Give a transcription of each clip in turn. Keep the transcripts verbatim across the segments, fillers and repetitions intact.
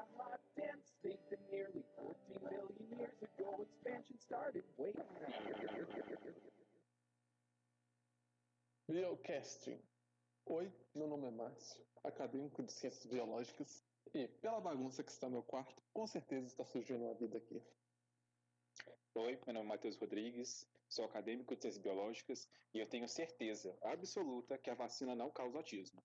hot, dense state that nearly fourteen million years ago expansion started. Wait. Biocasting. Oi, meu nome é Márcio, acadêmico de Ciências Biológicas, e pela bagunça que está no meu quarto, com certeza está surgindo uma vida aqui. Oi, meu nome é Matheus Rodrigues, sou acadêmico de Ciências Biológicas e eu tenho certeza absoluta que a vacina não causa autismo.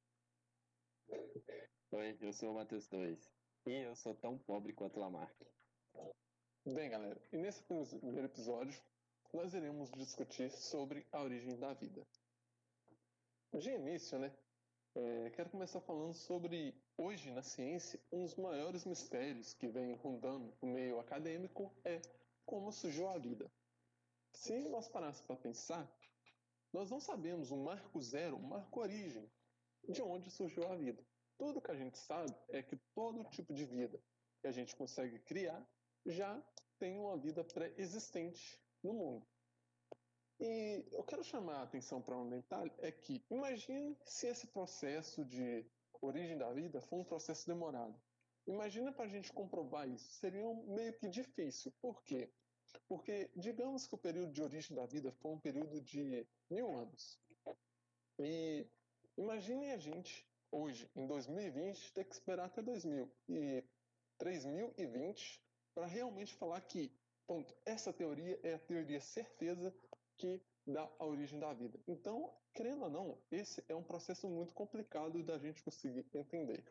Oi, eu sou o Matheus dois e eu sou tão pobre quanto Lamarck. Bem, galera, e nesse primeiro episódio, nós iremos discutir sobre a origem da vida. De início, né, é, quero começar falando sobre, hoje na ciência, um dos maiores mistérios que vem rondando o meio acadêmico é como surgiu a vida. Se nós parássemos para pensar, nós não sabemos o marco zero, o marco origem, de onde surgiu a vida. Tudo que a gente sabe é que todo tipo de vida que a gente consegue criar já tem uma vida pré-existente no mundo. E eu quero chamar a atenção para um detalhe, é que imagine se esse processo de origem da vida for um processo demorado. Imagina para a gente comprovar isso, seria meio que difícil. Por quê? Porque digamos que o período de origem da vida foi um período de mil anos. E imagine a gente, hoje, em dois mil e vinte, ter que esperar até dois mil e três mil e vinte para realmente falar que, ponto, essa teoria é a teoria certeza que dá a origem da vida. Então, querendo ou não, esse é um processo muito complicado da gente conseguir entender.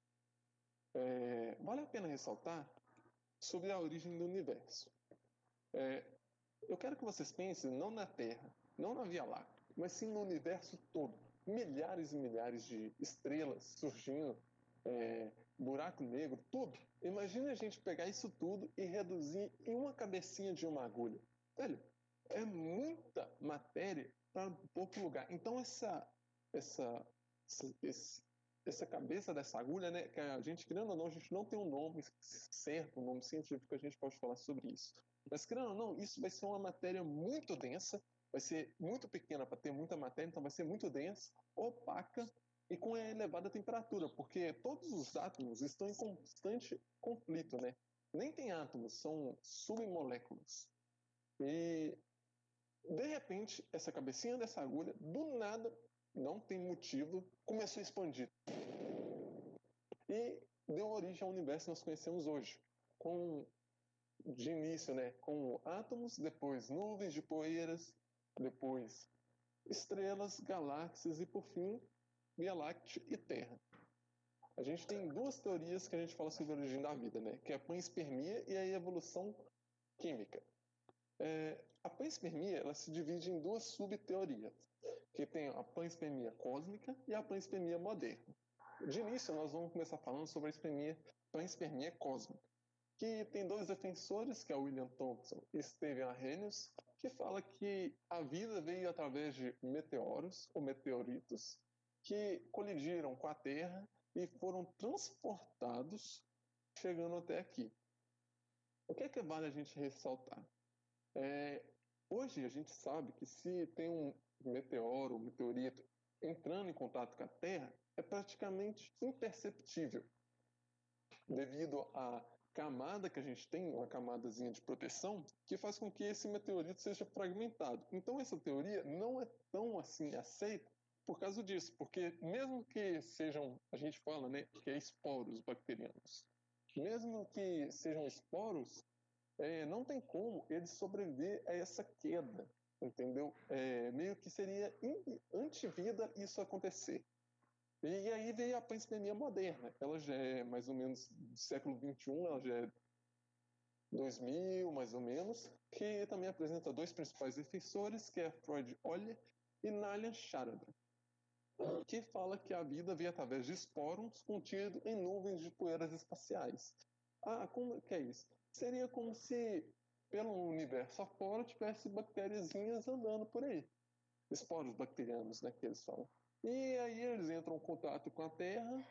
É, vale a pena ressaltar sobre a origem do universo. É, eu quero que vocês pensem não na Terra, não na Via Láctea, mas sim no universo todo. Milhares e milhares de estrelas surgindo, é, buraco negro, tudo. Imagina a gente pegar isso tudo e reduzir em uma cabecinha de uma agulha. Velho, é muita matéria para pouco lugar. Então essa, essa, essa, essa cabeça dessa agulha, né, que a gente, querendo ou não, a gente não tem um nome certo, um nome científico, a gente pode falar sobre isso. Mas querendo ou não, isso vai ser uma matéria muito densa, vai ser muito pequena para ter muita matéria, então vai ser muito densa, opaca e com elevada temperatura, porque todos os átomos estão em constante conflito, né? Nem tem átomos, são submoléculas. E de repente, essa cabecinha dessa agulha, do nada, não tem motivo, começou a expandir. E deu origem ao universo que nós conhecemos hoje. Com, de início, né, com átomos, depois nuvens de poeiras, depois estrelas, galáxias e, por fim, Via Láctea e Terra. A gente tem duas teorias que a gente fala sobre a origem da vida, né, que é a panspermia e a evolução química. É, a panspermia ela se divide em duas subteorias, que tem a panspermia cósmica e a panspermia moderna. De início, nós vamos começar falando sobre a panspermia, panspermia cósmica, que tem dois defensores, que é o William Thomson e Stephen Arrhenius, que fala que a vida veio através de meteoros ou meteoritos que colidiram com a Terra e foram transportados chegando até aqui. O que é que vale a gente ressaltar? É, hoje a gente sabe que se tem um meteoro, um meteorito entrando em contato com a Terra, é praticamente imperceptível, devido à camada que a gente tem, uma camadazinha de proteção, que faz com que esse meteorito seja fragmentado. Então essa teoria não é tão assim aceita por causa disso, porque mesmo que sejam, a gente fala, né, que é esporos bacterianos, mesmo que sejam esporos, É, não tem como ele sobreviver a essa queda, entendeu? É, meio que seria antivida isso acontecer. E aí veio a panspermia moderna. Ela já é mais ou menos do século vinte e um, ela já é dois mil, mais ou menos, que também apresenta dois principais defensores, que é Freud Euler e Nalian Charabia, que fala que a vida veio através de esporos contidos em nuvens de poeiras espaciais. Ah, como que é isso? Seria como se pelo universo afora tivesse bactériazinhas andando por aí. Esporos bacterianos, né, que eles falam. E aí eles entram em contato com a Terra,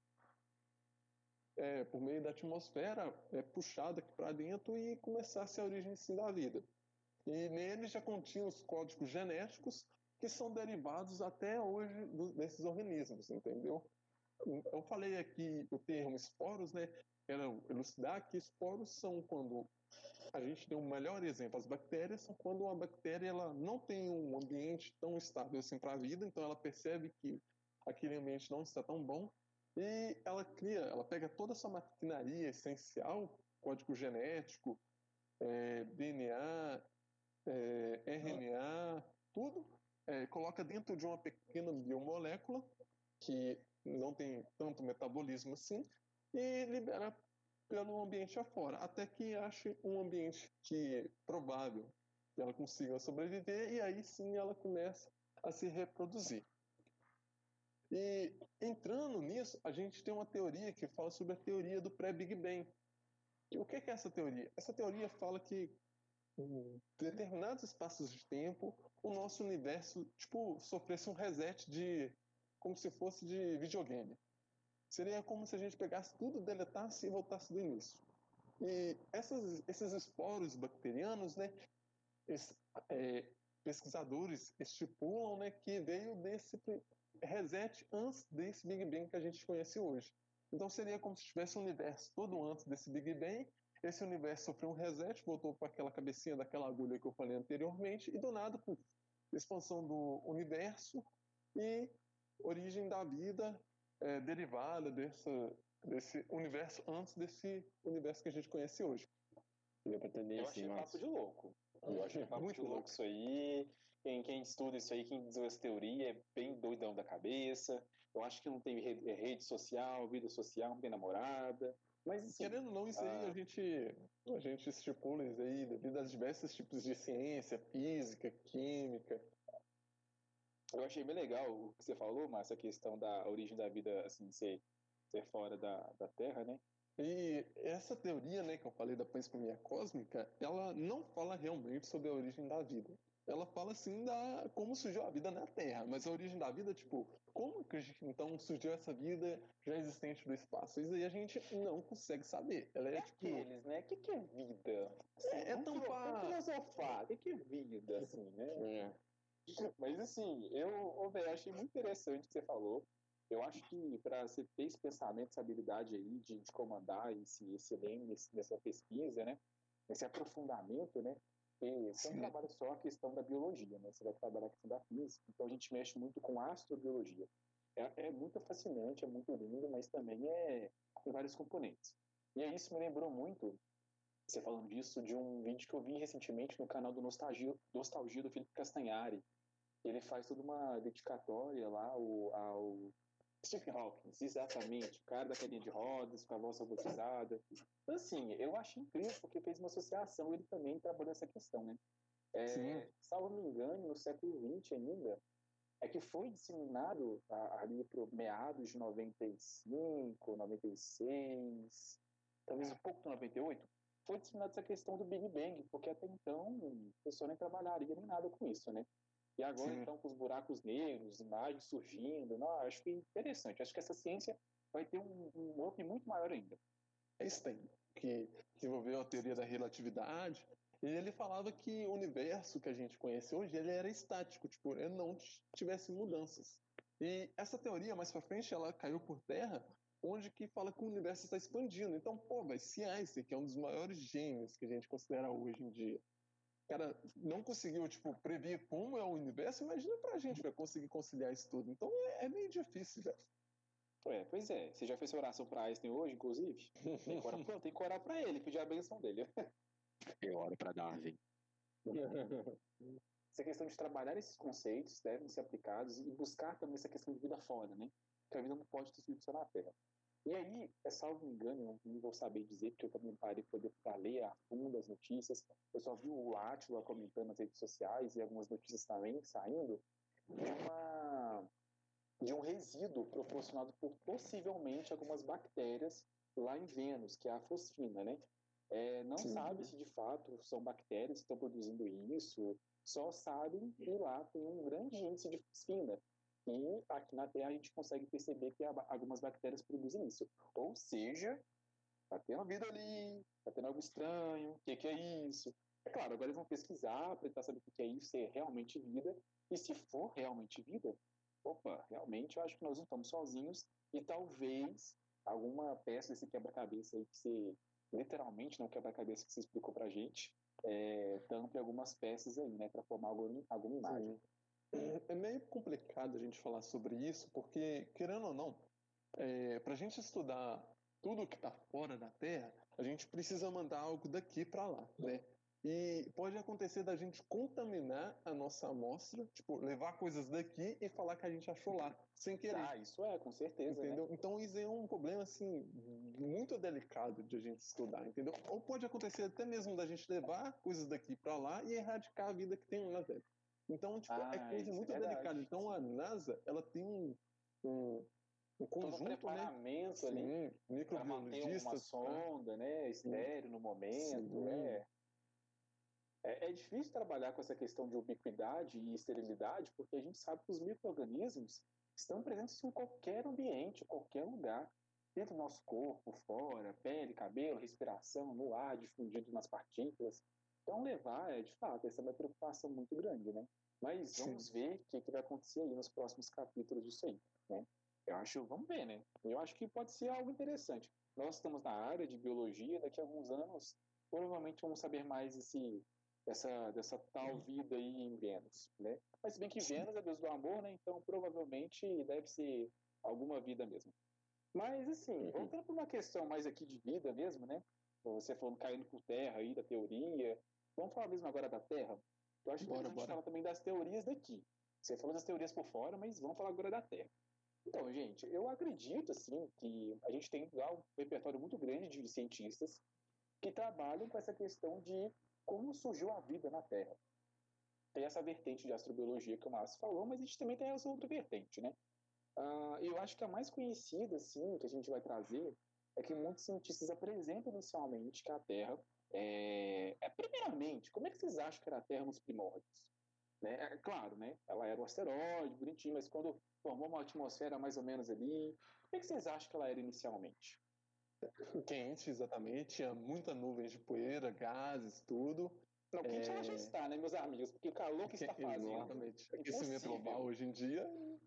é, por meio da atmosfera, é puxado aqui para dentro e começasse a origem sim, da vida. E neles já continham os códigos genéticos que são derivados até hoje do, desses organismos, entendeu? eu falei aqui o termo esporos, né? Quero elucidar que esporos são quando a gente tem um melhor exemplo. As bactérias são quando uma bactéria ela não tem um ambiente tão estável assim para a vida, então ela percebe que aquele ambiente não está tão bom e ela cria, ela pega toda essa maquinaria essencial, código genético, é, D N A, é, R N A, tudo, é, coloca dentro de uma pequena biomolécula que não tem tanto metabolismo assim e libera pelo ambiente afora, até que ache um ambiente que é provável que ela consiga sobreviver e aí sim ela começa a se reproduzir. E entrando nisso, a gente tem uma teoria que fala sobre a teoria do pré-Big Bang. E o que é essa teoria? Essa teoria fala que em determinados espaços de tempo, o nosso universo, tipo, sofresse um reset de como se fosse de videogame. Seria como se a gente pegasse tudo, deletasse e voltasse do início. E essas, esses esporos bacterianos, né, esses, é, pesquisadores estipulam, né, que veio desse reset antes desse Big Bang que a gente conhece hoje. Então seria como se tivesse um universo todo antes desse Big Bang, esse universo sofreu um reset, voltou para aquela cabecinha daquela agulha que eu falei anteriormente, e do nada, puf, expansão do universo e origem da vida é, derivada dessa, desse universo antes desse universo que a gente conhece hoje. Deu pra entender Eu assim, achei papo Márcio. de louco. Eu achei papo Muito de louco louco. isso aí. Quem, quem estuda isso aí, quem diz essa teoria é bem doidão da cabeça. Eu acho que não tem rede, rede social, vida social, não tem namorada. Mas assim, Querendo ou não, isso aí ah, a gente, a gente estipula isso aí devido aos diversos tipos de ciência, física, química. eu achei bem legal o que você falou, Márcio, a questão da origem da vida assim, ser, ser fora da, da Terra, né? E essa teoria, né, que eu falei da panspermia cósmica, ela não fala realmente sobre a origem da vida. Ela fala, assim, da como surgiu a vida na Terra, mas a origem da vida, tipo, como que então surgiu essa vida já existente do espaço? Isso aí a gente não consegue saber. Ela é, tipo... Aqueles, né? O que, que é vida? Assim, É, é vamos, filo- vamos tampar... filosofar. O que, que é vida, assim, né? É. Mas assim, eu, ô, velho, achei muito interessante o que você falou. Eu acho que para você ter esse pensamento, essa habilidade aí de, de comandar esse, esse leme nessa pesquisa, né? Esse aprofundamento, né? E você não Sim. trabalha só a questão da biologia, né? Você vai trabalhar a questão da física. Então a gente mexe muito com astrobiologia. É, é muito fascinante, é muito lindo, mas também é tem vários componentes. E aí isso me lembrou muito, você falando disso, de um vídeo que eu vi recentemente no canal do Nostalgia, Nostalgia do Felipe Castanhari. Ele faz toda uma dedicatória lá ao, ao Stephen Hawking, exatamente, o cara da cadeirinha de rodas, com a voz robotizada. Então, assim, eu achei incrível, porque fez uma associação, ele também trabalhou essa questão, né? Sim. É, salvo me engano, no século vinte ainda, é que foi disseminado a, ali para meados de noventa e cinco, noventa e seis, talvez um pouco de noventa e oito, foi disseminada essa questão do Big Bang, porque até então a pessoa nem trabalharia nem nada com isso, né? E agora, Sim. então, com os buracos negros, imagens surgindo, não, acho que é interessante. Acho que essa ciência vai ter um, um up muito maior ainda. Einstein, que desenvolveu a teoria da relatividade, e ele falava que o universo que a gente conhece hoje ele era estático, tipo, ele não tivesse mudanças. E essa teoria, mais pra frente, ela caiu por terra, onde que fala que o universo está expandindo. Então, pô, mas se Einstein, que é um dos maiores gênios que a gente considera hoje em dia, cara, não conseguiu, tipo, prever como é o universo, imagina pra gente, vai conseguir conciliar isso tudo. Então, é, é meio difícil, velho. É, pois é. Você já fez sua oração para Einstein hoje, inclusive? Tem que orar, pronto, tem que orar para ele, pedir a benção dele. Eu oro pra Darwin. Essa questão de trabalhar esses conceitos devem ser aplicados e buscar também essa questão de vida fora, né? Porque a vida não pode ter sido só na Terra. E aí, é salvo engano, não vou saber dizer, porque eu também parei para ler a fundo as notícias. Eu só vi o Átila comentando nas redes sociais e algumas notícias também saindo de uma de um resíduo proporcionado por possivelmente algumas bactérias lá em Vênus, que é a fosfina, né? É, não Sim. sabe se de fato são bactérias que estão produzindo isso, só sabem que lá tem um grande índice de fosfina. E aqui na Terra a gente consegue perceber que algumas bactérias produzem isso. Ou seja, está tendo vida ali, está tendo algo estranho, o que, que é isso? É claro, agora eles vão pesquisar para tentar saber o que é isso, se é realmente vida. E se for realmente vida, opa, realmente eu acho que nós não estamos sozinhos e talvez alguma peça desse quebra-cabeça aí que você, literalmente, não quebra-cabeça que você explicou pra gente, é, tampe algumas peças aí, né, para formar alguma, alguma imagem. Sim. É meio complicado a gente falar sobre isso, porque, querendo ou não, é, para a gente estudar tudo que está fora da Terra, a gente precisa mandar algo daqui para lá, né? E pode acontecer da gente contaminar a nossa amostra, tipo, levar coisas daqui e falar que a gente achou lá, sem querer. Ah, isso é, com certeza, Entendeu? né? Então isso é um problema assim muito delicado de a gente estudar, entendeu? Ou pode acontecer até mesmo da gente levar coisas daqui para lá e erradicar a vida que tem lá dentro. Então, tipo, Ah, é coisa isso é muito verdade. delicada. Então a NASA, ela tem um, um, um Todo um conjunto, né? preparamento ali Sim, para manter uma microbiologistas, tá? sonda, né, estéreo no momento, Sim. é. É, é difícil trabalhar com essa questão de ubiquidade e esterilidade, porque a gente sabe que os micro-organismos estão presentes em qualquer ambiente, em qualquer lugar, dentro do nosso corpo, fora, pele, cabelo, respiração, no ar, difundido nas partículas. Então, levar, é, de fato, essa é uma preocupação muito grande, né? Mas vamos Sim. ver o que, que vai acontecer aí nos próximos capítulos disso aí, né? Eu acho, vamos ver, né? Eu acho que pode ser algo interessante. Nós estamos na área de biologia, daqui a alguns anos, provavelmente vamos saber mais esse dessa, dessa tal vida aí em Vênus, né? Mas se bem que Vênus é deus do amor, né? Então provavelmente deve ser alguma vida mesmo. Mas assim, Uhum. voltando para uma questão mais aqui de vida mesmo, né? Você falando caindo por terra aí da teoria, vamos falar mesmo agora da Terra? Eu acho Bora, interessante bora. falar também das teorias daqui. Você falou das teorias por fora, mas vamos falar agora da Terra. Então, gente, eu acredito assim que a gente tem lá um repertório muito grande de cientistas que trabalham com essa questão de como surgiu a vida na Terra. Tem essa vertente de astrobiologia que o Márcio falou, mas a gente também tem essa outra vertente, né? Uh, eu acho que a mais conhecida, assim, que a gente vai trazer, é que muitos cientistas apresentam inicialmente que a Terra é... é primeiramente, como é que vocês acham que era a Terra nos primórdios? Né? É claro, né? Ela era um asteroide, bonitinho, mas quando formou uma atmosfera mais ou menos ali, como é que vocês acham que ela era inicialmente? Quente, exatamente. Tinha muita nuvem de poeira, gases, tudo. Não, quente É... ela já está, né, meus amigos? Porque o calor que está fazendo. Exatamente. É Aquecimento impossível. global hoje em dia,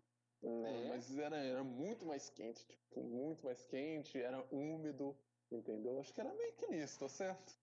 Né? mas era, era muito mais quente, tipo, muito mais quente, era úmido, entendeu? Acho que era meio que nisso, tá certo?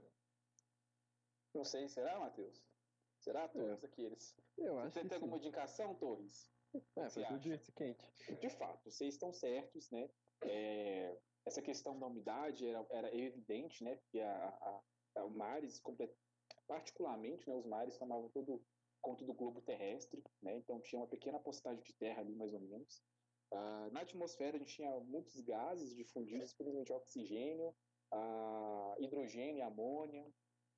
Não sei, será, Matheus? Será, Torres, É. aqueles? Eu Você acho tem, que tem alguma sim. indicação, Torres? É, Você foi tudo acha? isso quente. De fato, vocês estão certos, né? É, essa questão da umidade era, era evidente, né? Porque a, a, a, os mares, particularmente, né, os mares tomavam todo conta do globo terrestre, né? Então tinha uma pequena porcentagem de terra ali, mais ou menos. Uh, na atmosfera a gente tinha muitos gases difundidos, principalmente oxigênio, uh, hidrogênio e amônia,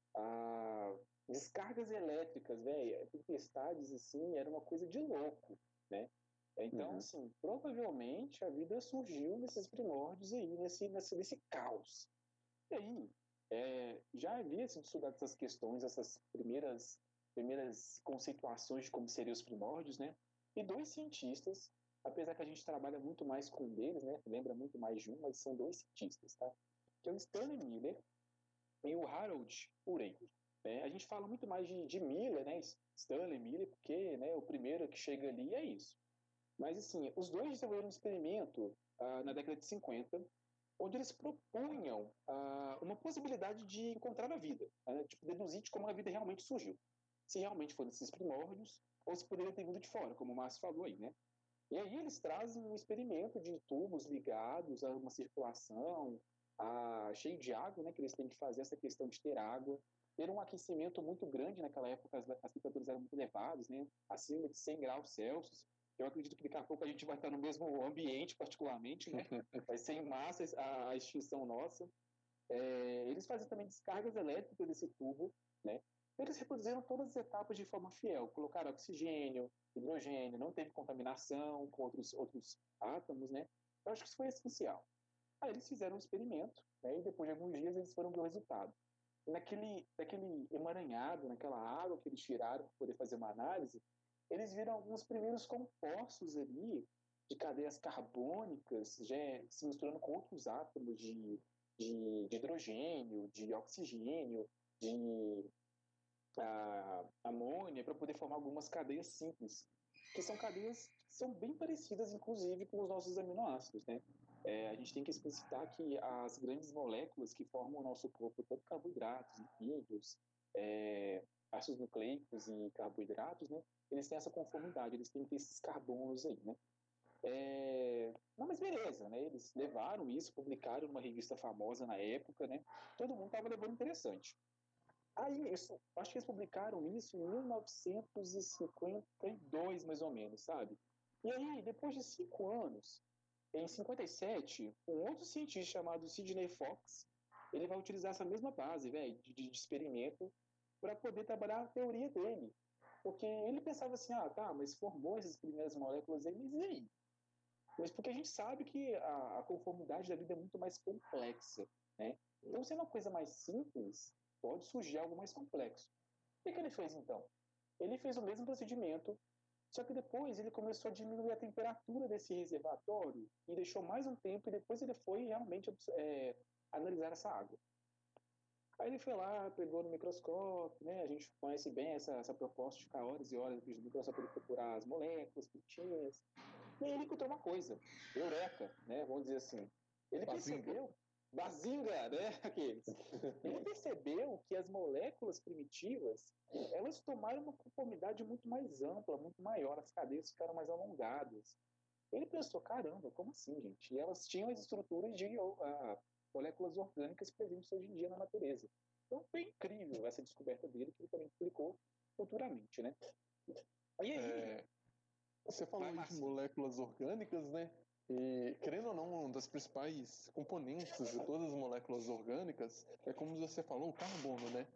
uh, descargas elétricas, velho, tempestades assim, era uma coisa de louco, né? Então, uhum. assim, provavelmente a vida surgiu nesses primórdios aí, nesse, nesse, nesse caos. E aí, é, já havia sido estudado essas questões, essas primeiras, primeiras conceituações de como seriam os primórdios, né? E dois cientistas, apesar que a gente trabalha muito mais com um deles, né? Lembra muito mais de um, mas são dois cientistas, tá? Que é o Stanley Miller e o Harold Urey. É, a gente fala muito mais de, de Miller, né? Stanley Miller, porque, né, o primeiro que chega ali é isso. Mas, assim, os dois desenvolveram um experimento uh, na década de cinquenta, onde eles propunham uh, uma possibilidade de encontrar a vida, né? Tipo, deduzir de como a vida realmente surgiu. Se realmente foram esses primórdios, ou se poderia ter vindo de fora, como o Márcio falou aí, né? E aí eles trazem um experimento de tubos ligados a uma circulação, a, cheio de água, né? Que eles têm que fazer essa questão de ter água, ter um aquecimento muito grande naquela época, as, as temperaturas eram muito elevadas, né? Acima de cem graus Celsius. Eu acredito que daqui a pouco a gente vai estar no mesmo ambiente, particularmente, né? Vai ser em massa a, a extinção nossa. É, eles fazem também descargas elétricas desse tubo, né? Eles reproduziram todas as etapas de forma fiel, colocaram oxigênio, hidrogênio, não teve contaminação com outros, outros átomos, né? Eu acho que isso foi essencial. Aí eles fizeram um experimento, né? E depois de alguns dias eles foram ver o resultado. Naquele, naquele emaranhado, naquela água que eles tiraram para poder fazer uma análise, eles viram alguns primeiros compostos ali de cadeias carbônicas já se misturando com outros átomos de, de, de hidrogênio, de oxigênio, de a, amônia, para poder formar algumas cadeias simples, que são cadeias são bem parecidas, inclusive, com os nossos aminoácidos, né? É, a gente tem que explicitar que as grandes moléculas que formam o nosso corpo, tanto carboidratos, lipídios, é, ácidos nucleicos e carboidratos, né? Eles têm essa conformidade, eles têm que ter esses carbonos aí, né? É... Não, mas beleza, né? Eles levaram isso, publicaram numa revista famosa na época, né? Todo mundo estava levando interessante. Aí, isso, acho que eles publicaram isso em mil novecentos e cinquenta e dois, mais ou menos, sabe? E aí, depois de cinco anos, em cinquenta e sete, um outro cientista chamado Sidney Fox, ele vai utilizar essa mesma base, velho, de, de experimento para poder trabalhar a teoria dele. Porque ele pensava assim, ah, tá, mas formou essas primeiras moléculas aí, mas e aí? Mas porque a gente sabe que a, a conformidade da vida é muito mais complexa, né? Então, sendo uma coisa mais simples, pode surgir algo mais complexo. O que, que ele fez, então? Ele fez o mesmo procedimento, só que depois ele começou a diminuir a temperatura desse reservatório e deixou mais um tempo, e depois ele foi realmente é, analisar essa água. Aí ele foi lá, pegou no microscópio, né? A gente conhece bem essa, essa proposta de ficar horas e horas no microscópio para procurar as moléculas, pintinhas. E aí ele encontrou uma coisa, eureka, né? Vamos dizer assim. Ele Bazinga. percebeu, bazinga, né? Aqueles. Ele percebeu que as moléculas primitivas, elas tomaram uma conformidade muito mais ampla, muito maior, as cadeias ficaram mais alongadas. Ele pensou, caramba, como assim, gente? E elas tinham as estruturas de uh, moléculas orgânicas presentes hoje em dia na natureza. Então foi incrível essa descoberta dele, que ele também publicou futuramente, né? E aí... É, você falou Vai, aí de moléculas orgânicas, né? E, querendo ou não, um dos principais componentes de todas as moléculas orgânicas é, como você falou, o carbono, né?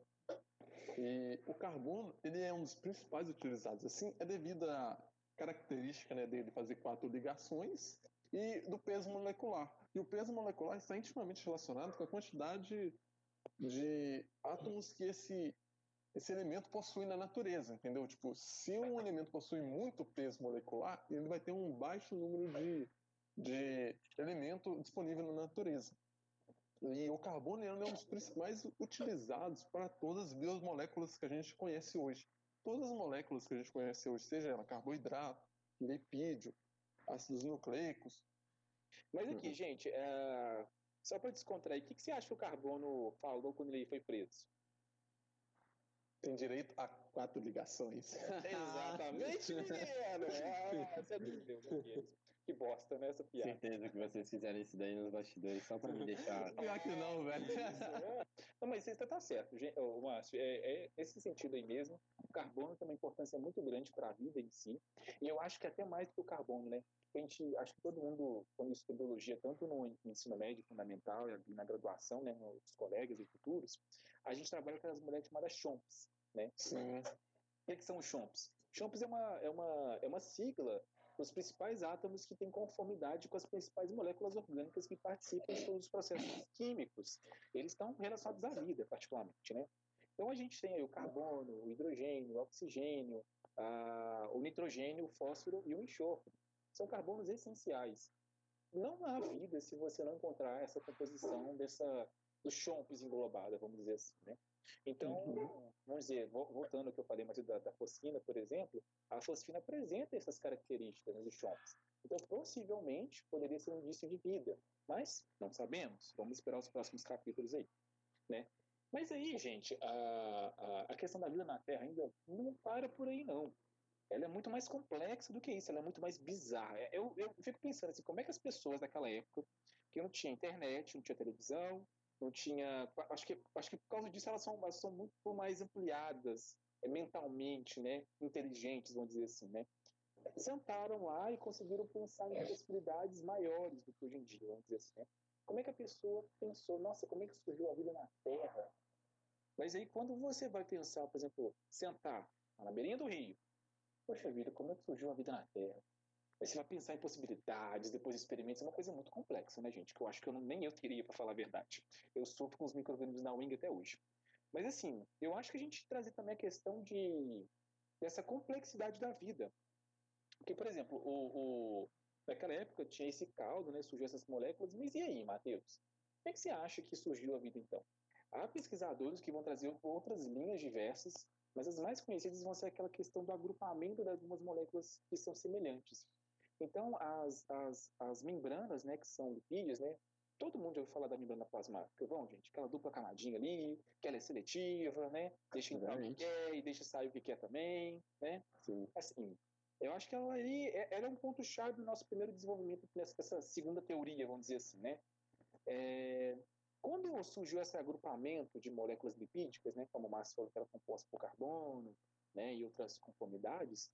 E o carbono, ele é um dos principais utilizados. Assim, é devido à característica, né, dele fazer quatro ligações e do peso molecular. E o peso molecular está intimamente relacionado com a quantidade de átomos que esse, esse elemento possui na natureza, entendeu? Tipo, se um elemento possui muito peso molecular, ele vai ter um baixo número de, de elemento disponível na natureza. E o carbono é um dos principais utilizados para todas as biomoléculas que a gente conhece hoje. Todas as moléculas que a gente conhece hoje, seja ela carboidrato, lipídio, ácidos nucleicos. Mas aqui, gente, é... só para descontrair, o que, que você acha que o Carbono falou quando ele foi preso? Tem direito a quatro ligações. Exatamente, menino! Ah, você entendeu, meu Que bosta, né, essa piada. Certeza que vocês fizeram isso daí nos bastidores só pra me deixar. Pior que não, velho. Não, mas você tá certo, gente. Ô, Márcio, é, é esse sentido aí mesmo. O carbono tem uma importância muito grande para a vida em si. E eu acho que até mais do que o carbono, né? A gente, acho que todo mundo, quando estuda biologia, tanto no ensino médio fundamental e na graduação, né, nos colegas e futuros, a gente trabalha com as mulheres chamadas chomps, né? Sim. O que, que são os chomps? Chomps é uma, é uma, é uma sigla dos principais átomos que têm conformidade com as principais moléculas orgânicas que participam de todos os processos químicos. Eles estão relacionados à vida, particularmente, né? Então a gente tem aí o carbono, o hidrogênio, o oxigênio, a, o nitrogênio, o fósforo e o enxofre. São carbonos essenciais. Não há vida se você não encontrar essa composição dessa, dos chomps englobada, vamos dizer assim, né? Então, uhum. vamos dizer, voltando ao que eu falei mais da, da fosfina, por exemplo, a fosfina apresenta essas características nos chomps. Então, possivelmente, poderia ser um indício de vida, mas não sabemos. Vamos esperar os próximos capítulos aí, né? Mas aí, gente, a, a, a questão da vida na Terra ainda não para por aí, não. Ela é muito mais complexa do que isso, ela é muito mais bizarra. Eu, eu fico pensando assim, como é que as pessoas daquela época, que não tinha internet, não tinha televisão, não tinha... Acho que, acho que por causa disso elas são, elas são muito mais ampliadas é, mentalmente, né? Inteligentes, vamos dizer assim, né? Sentaram lá e conseguiram pensar em possibilidades maiores do que hoje em dia, vamos dizer assim, né? Como é que a pessoa pensou, nossa, como é que surgiu a vida na Terra? Mas aí quando você vai pensar, por exemplo, sentar na beirinha do rio, poxa vida, como é que surgiu a vida na Terra? Aí você vai pensar em possibilidades, depois experimentos, é uma coisa muito complexa, né, gente? Que eu acho que eu não, nem eu teria, para falar a verdade. Eu sofro com os micro-organismos na Wing até hoje. Mas, assim, eu acho que a gente trazer também a questão de, dessa complexidade da vida. Porque, por exemplo, o, o, naquela época tinha esse caldo, né, surgiu essas moléculas, mas e aí, Matheus? Como é que você acha que surgiu a vida, então? Há pesquisadores que vão trazer outras linhas diversas, mas as mais conhecidas vão ser aquela questão do agrupamento de algumas moléculas que são semelhantes. Então, as, as, as membranas, né, que são lipídios, né, todo mundo já ouviu falar da membrana plasmática, bom, gente, aquela dupla camadinha ali, que ela é seletiva, né, deixa entrar o que quer e deixa sair o que quer também, né, Sim. assim, eu acho que ela ali, ela é um ponto-chave do nosso primeiro desenvolvimento nessa segunda teoria, vamos dizer assim, né, é, quando surgiu esse agrupamento de moléculas lipídicas, né, como o Márcio falou que era composta por carbono, né, e outras conformidades,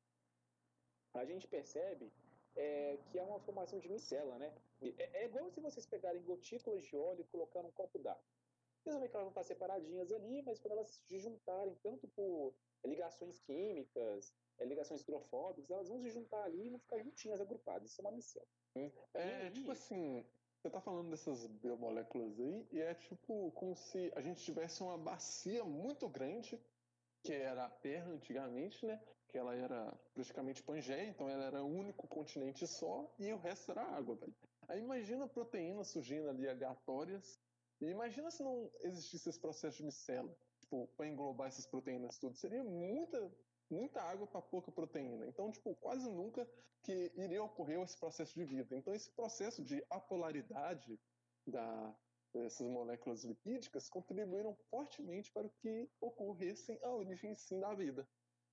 a gente percebe é, que é uma formação de micela, né? É, é igual se vocês pegarem gotículas de óleo e colocar num copo d'água. Vocês vão ver que elas vão estar separadinhas ali, mas quando elas se juntarem, tanto por ligações químicas, é, ligações hidrofóbicas, elas vão se juntar ali e vão ficar juntinhas, agrupadas. Isso é uma micela. É, aí, tipo assim, você tá falando dessas biomoléculas aí, e é tipo como se a gente tivesse uma bacia muito grande, que era a Terra antigamente, né? Que ela era praticamente Pangeia, então ela era o único continente só, e o resto era água, velho. Aí imagina proteínas surgindo ali aleatórias, e imagina se não existisse esse processo de micela, tipo, para englobar essas proteínas tudo. Seria muita, muita água para pouca proteína. Então, tipo, quase nunca que iria ocorrer esse processo de vida. Então, esse processo de apolaridade da, essas moléculas lipídicas contribuíram fortemente para que ocorressem a origem sim da vida.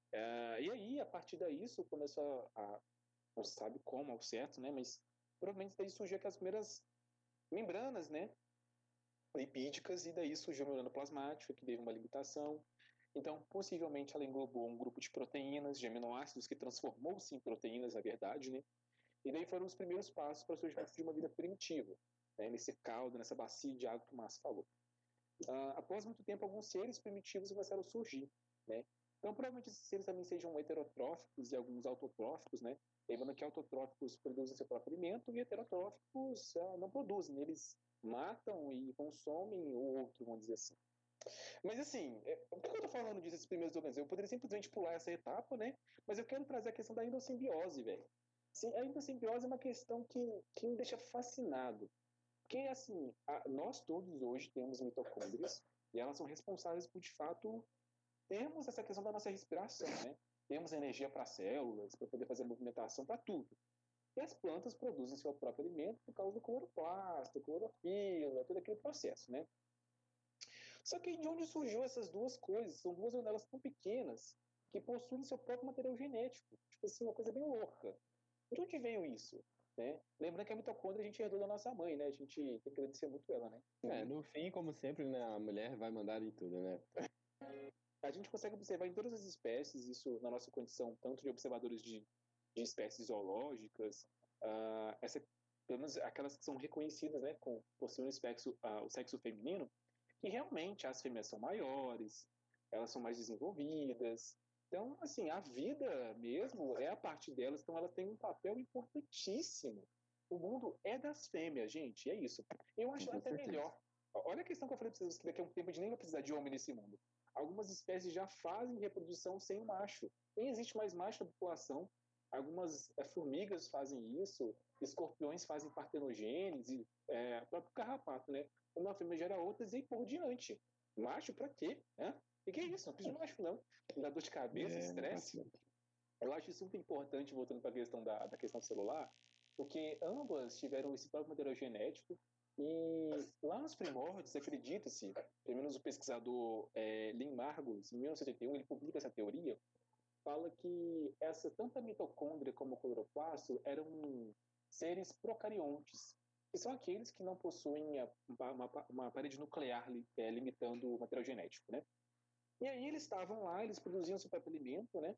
É, e aí, a partir daí, isso começou a, a não se sabe como ao certo, né? Mas provavelmente daí surgiu aquelas primeiras membranas, né? Lipídicas, e daí surgiu a membrana plasmática, que teve uma limitação. Então, possivelmente, ela englobou um grupo de proteínas, de aminoácidos, que transformou-se em proteínas, na verdade, né? E daí foram os primeiros passos para o surgimento de uma vida primitiva, né? Nesse caldo, nessa bacia de água que o Márcio falou. Uh, após muito tempo, alguns seres primitivos começaram a surgir, né? Então, provavelmente esses seres também sejam heterotróficos e alguns autotróficos, né? Lembrando que autotróficos produzem seu próprio alimento e heterotróficos uh, não produzem, eles matam e consomem o outro, vamos dizer assim. Mas assim, é, por que eu estou falando disso, esses primeiros organismos? Eu poderia simplesmente pular essa etapa, né? Mas eu quero trazer a questão da endossimbiose, velho. A endossimbiose é uma questão que, que me deixa fascinado. Porque, assim, a, nós todos hoje temos mitocôndrias e elas são responsáveis por, de fato, termos essa questão da nossa respiração, né? Temos energia para células, para poder fazer movimentação, para tudo. E as plantas produzem seu próprio alimento por causa do cloroplasto, clorofila, todo aquele processo, né? Só que de onde surgiu essas duas coisas? São duas organelas tão pequenas que possuem seu próprio material genético. Tipo assim, uma coisa bem louca. De onde veio isso? Né? Lembrando que a mitocôndria a gente herdou da nossa mãe, né? A gente tem que agradecer muito ela, né? É, no fim, como sempre, né, a mulher vai mandar em tudo, né? A gente consegue observar em todas as espécies, isso na nossa condição, tanto de observadores de, de espécies zoológicas, uh, essa, pelo menos aquelas que são reconhecidas, né, com possuindo o sexo, uh, o sexo feminino, que realmente as fêmeas são maiores, elas são mais desenvolvidas. Então, assim, a vida mesmo é a parte delas, então elas têm um papel importantíssimo. O mundo é das fêmeas, gente, é isso. Eu acho Com até certeza. melhor. Olha a questão que eu falei para vocês, que daqui a um tempo a gente nem vai precisar de homem nesse mundo. Algumas espécies já fazem reprodução sem macho. Nem existe mais macho na população. Algumas é, formigas fazem isso, escorpiões fazem partenogênese, é, o próprio carrapato, né? Uma fêmea gera outras e por diante. Macho pra quê? Né? E que é isso? Não precisa de macho, não. Dá dor de cabeça, É, estresse. Eu acho isso muito importante, voltando para a questão da, da questão celular, porque ambas tiveram esse próprio material genético e lá nos primórdios, acredita-se, pelo menos o pesquisador é, Lynn Margulis, em mil novecentos e setenta e um, ele publica essa teoria, fala que essa, tanto a mitocôndria como o cloroplasto eram seres procariontes, que são aqueles que não possuem a, uma, uma parede nuclear é, limitando o material genético, né? E aí eles estavam lá, eles produziam seu próprio alimento, né?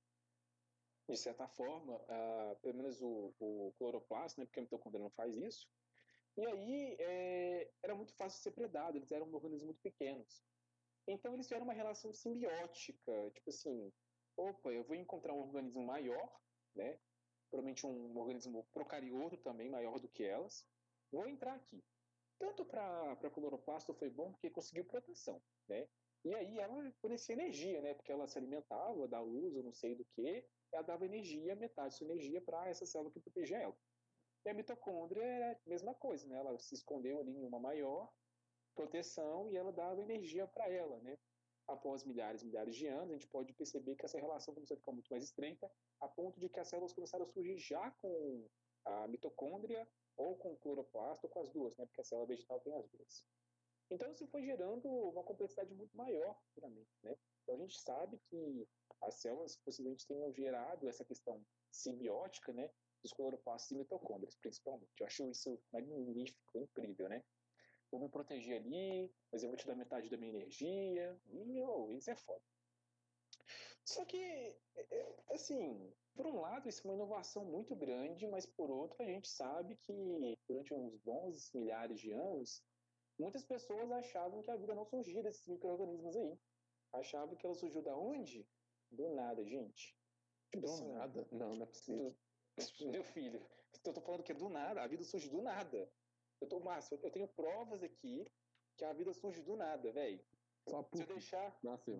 De certa forma, uh, pelo menos o, o cloroplasto, né? Porque a mitocôndria não faz isso. E aí é, era muito fácil de ser predado, eles eram organismos muito pequenos. Então eles tiveram uma relação simbiótica, tipo assim, opa, eu vou encontrar um organismo maior, né? Provavelmente um organismo procarioto também, maior do que elas. Vou entrar aqui. Tanto para a cloroplasto foi bom porque conseguiu proteção, né? E aí ela fornecia energia, né? Porque ela se alimentava da luz, eu não sei do que, ela dava energia, metade de sua energia para essa célula que protegia ela. E a mitocôndria é a mesma coisa, né? Ela se escondeu ali em uma maior proteção e ela dava energia para ela, né? Após milhares e milhares de anos, a gente pode perceber que essa relação começou a ficar muito mais estreita, a ponto de que as células começaram a surgir já com a mitocôndria ou com o cloroplasto ou com as duas, né? Porque a célula vegetal tem as duas. Então, isso foi gerando uma complexidade muito maior futuramente, né? Então, a gente sabe que as células possivelmente tenham gerado essa questão simbiótica, né? Dos cloroplastos e mitocôndrias, principalmente. Eu acho isso magnífico, incrível, né? Vou me proteger ali, mas eu vou te dar metade da minha energia. E, oh, isso é foda. Só que, assim, por um lado, isso é uma inovação muito grande, mas por outro, a gente sabe que durante uns bons milhares de anos, muitas pessoas achavam que a vida não surgia desses micro-organismos aí. Achavam que ela surgiu da onde? Do nada, gente. Do assim, nada? Não, não é possível. Meu filho, eu tô falando que é do nada, a vida surge do nada. Eu tô, Márcio, eu tenho provas aqui que a vida surge do nada, velho. Se eu deixar. Nasceu.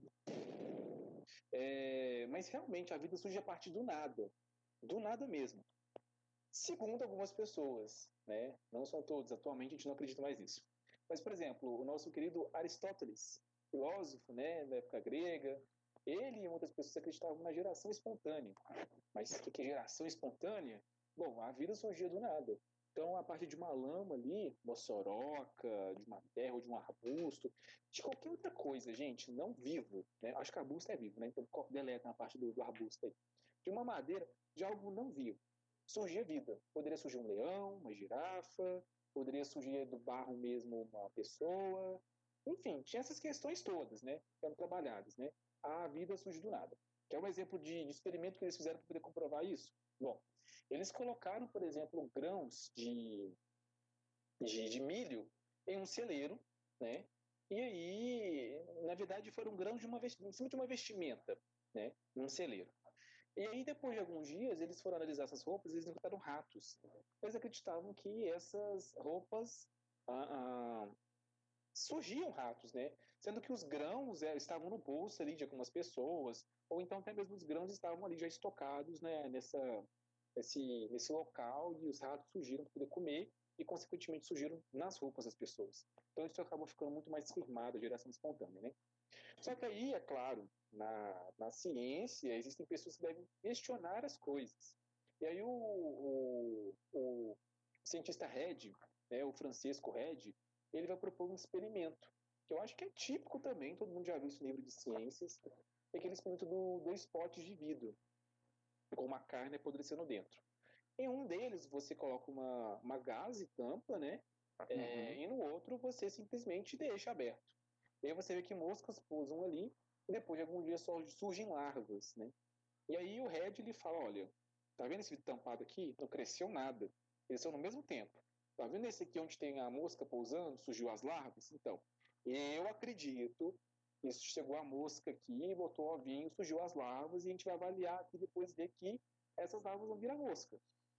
É, é, mas realmente a vida surge a partir do nada. Do nada mesmo. Segundo algumas pessoas, né? Não são todos, atualmente a gente não acredita mais nisso. Mas, por exemplo, o nosso querido Aristóteles, filósofo, né, da época grega, ele e muitas pessoas acreditavam na geração espontânea. Mas o que é geração espontânea? Bom, a vida surgia do nada. Então, a partir de uma lama ali, uma soroca, de uma terra ou de um arbusto, de qualquer outra coisa, gente, não vivo, né? Acho que arbusto é vivo, né? Então, deleta na parte do, do arbusto aí. De uma madeira, de algo não vivo, surgia vida. Poderia surgir um leão, uma girafa, poderia surgir do barro mesmo uma pessoa. Enfim, tinha essas questões todas, né? Que eram trabalhadas, né? A vida surge do nada. Que é um exemplo de, de experimento que eles fizeram para poder comprovar isso. Bom, eles colocaram, por exemplo, grãos de, de, de milho em um celeiro, né? E aí, na verdade, foram grãos de uma, em cima de uma vestimenta, né? Num celeiro. E aí, depois de alguns dias, eles foram analisar essas roupas e eles encontraram ratos. Eles acreditavam que essas roupas ah, ah, surgiam ratos, né? Sendo que os grãos é, estavam no bolso ali de algumas pessoas, ou então até mesmo os grãos estavam ali já estocados, né? Nessa, nesse, nesse local, e os ratos surgiram para poder comer e, consequentemente, surgiram nas roupas das pessoas. Então, isso acabou ficando muito mais firmado, a geração espontânea, né? Só que aí, é claro, na, na ciência, existem pessoas que devem questionar as coisas. E aí o, o, o cientista Red, né, o Francisco Red, ele vai propor um experimento, que eu acho que é típico também, todo mundo já viu isso no livro de ciências, é aquele experimento do dois potes de vidro, com uma carne apodrecendo dentro. Em um deles, você coloca uma, uma gase tampa, né? Uhum. É, e no outro, você simplesmente deixa aberto. E aí você vê que moscas pousam ali, e depois de algum dia surgem larvas, né? E aí o Red, ele fala, olha, tá vendo esse vidro tampado aqui? Não cresceu nada. Cresceu no mesmo tempo. Tá vendo esse aqui onde tem a mosca pousando, surgiu as larvas? Então, eu acredito que chegou a mosca aqui, botou o ovinho, surgiu as larvas, e a gente vai avaliar aqui depois ver que essas larvas vão virar mosca.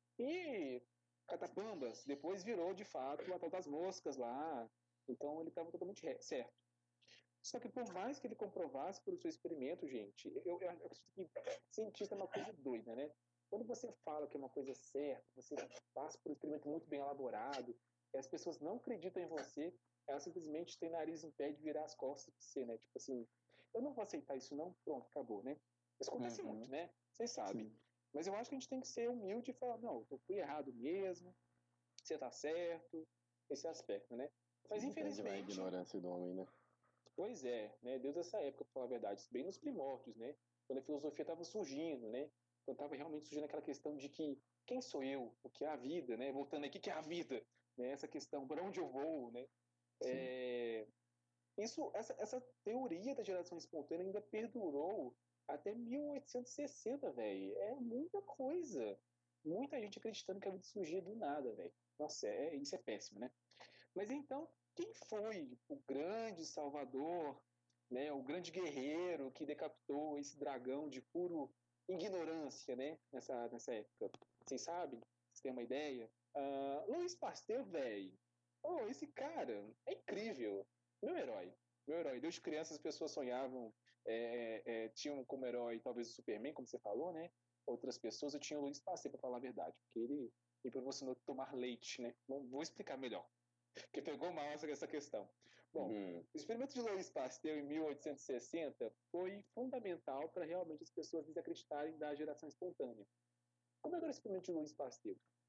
E catapambas, depois virou de fato a tal das moscas lá. Então ele estava totalmente certo. Só que por mais que ele comprovasse pelo seu experimento, gente, eu, eu acredito que cientista é uma coisa doida, né? Quando você fala que é uma coisa certa, você passa por um experimento muito bem elaborado, e as pessoas não acreditam em você, elas simplesmente têm nariz em pé de virar as costas pra você, né? Tipo assim, eu não vou aceitar isso não, pronto, acabou, né? Isso acontece uhum. muito, né? Vocês sabem. Sim. Mas eu acho que a gente tem que ser humilde e falar, não, eu fui errado mesmo, você tá certo, esse aspecto, né? Mas Sim, infelizmente... a ignorância do homem, né? Pois é, né? Desde essa época, para falar a verdade, bem nos primórdios, né? Quando a filosofia estava surgindo, né? Quando estava realmente surgindo aquela questão de que quem sou eu, o que é a vida, né? Voltando aqui, o que é a vida, né? Essa questão, para onde eu vou, né? É... Isso, essa, essa teoria da geração espontânea ainda perdurou até mil oitocentos e sessenta, velho. É muita coisa. Muita gente acreditando que a vida surgia do nada, velho. Nossa, é, isso é péssimo, né? Mas então, quem foi o grande salvador, né, o grande guerreiro que decapitou esse dragão de puro ignorância, né, nessa, nessa época? Vocês sabem? Vocês têm uma ideia? Uh, Louis Pasteur, velho. Oh, esse cara é incrível. Meu herói. Meu herói. Desde criança as pessoas sonhavam, é, é, tinham como herói talvez o Superman, como você falou, né? Outras pessoas, eu tinha o Louis Pasteur, para falar a verdade, porque ele me proporcionou tomar leite, né? Vou explicar melhor. Que pegou mal essa questão. Bom, uhum. o experimento de Louis Pasteur em mil oitocentos e sessenta foi fundamental para realmente as pessoas desacreditarem da geração espontânea. Como é que era o experimento de Louis Pasteur?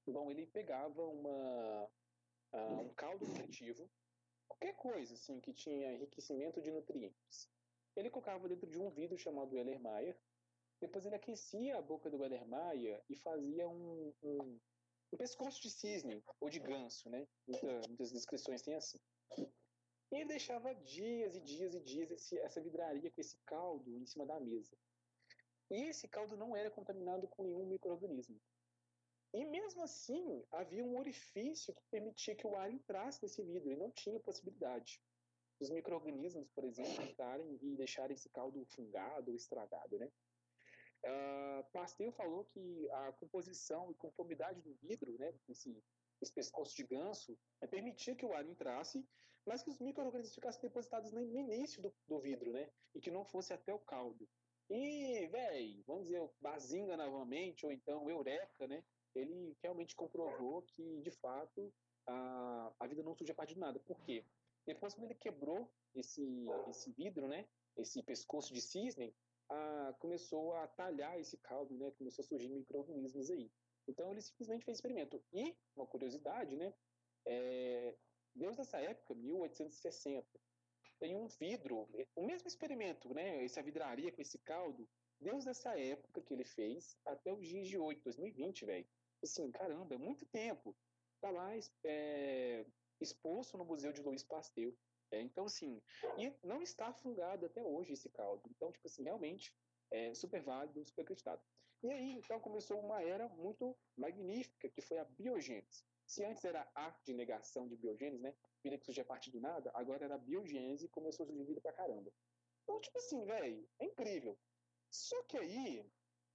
Bom, ele pegava uma, ah, um caldo nutritivo, qualquer coisa assim que tinha enriquecimento de nutrientes. Ele colocava dentro de um vidro chamado Erlenmeyer. Depois ele aquecia a boca do Erlenmeyer e fazia um, um, um pescoço de cisne ou de ganso, né? Muita, muitas descrições têm assim. E ele deixava dias e dias e dias esse, essa vidraria com esse caldo em cima da mesa. E esse caldo não era contaminado com nenhum micro-organismo. E mesmo assim, havia um orifício que permitia que o ar entrasse nesse vidro, e não tinha possibilidade. Os micro-organismos, por exemplo, entrarem e deixarem esse caldo fungado ou estragado, né? Uh, Pasteur falou que a composição e conformidade do vidro, né, esse, esse pescoço de ganso, é, permitia que o ar entrasse, mas que os micro-organismos ficassem depositados no início do, do vidro, né, e que não fosse até o caldo. E, velho, vamos dizer, Bazinga novamente, ou então Eureka, né, ele realmente comprovou que, de fato, a, a vida não surge a partir de nada. Por quê? Depois, quando ele quebrou esse, esse vidro, né, esse pescoço de cisne, a, começou a talhar esse caldo, né, começou a surgir micro-organismos aí. Então, ele simplesmente fez experimento. E, uma curiosidade, né, é, desde essa época, mil oitocentos e sessenta, tem um vidro, o mesmo experimento, né, essa vidraria com esse caldo, desde essa época que ele fez até os dias de hoje, dois mil e vinte, velho. Assim, caramba, é muito tempo. Tá lá é, exposto no Museu de Louis Pasteur. É, então, assim, e não está fungado até hoje esse caldo. Então, tipo assim, realmente é super válido, super acreditado. E aí, então, começou uma era muito magnífica, que foi a biogênese. Se antes era a de negação de biogênese, né? Vida que surgia a partir do nada, agora era a biogênese e começou a surgir vida pra caramba. Então, tipo assim, velho, é incrível. Só que aí,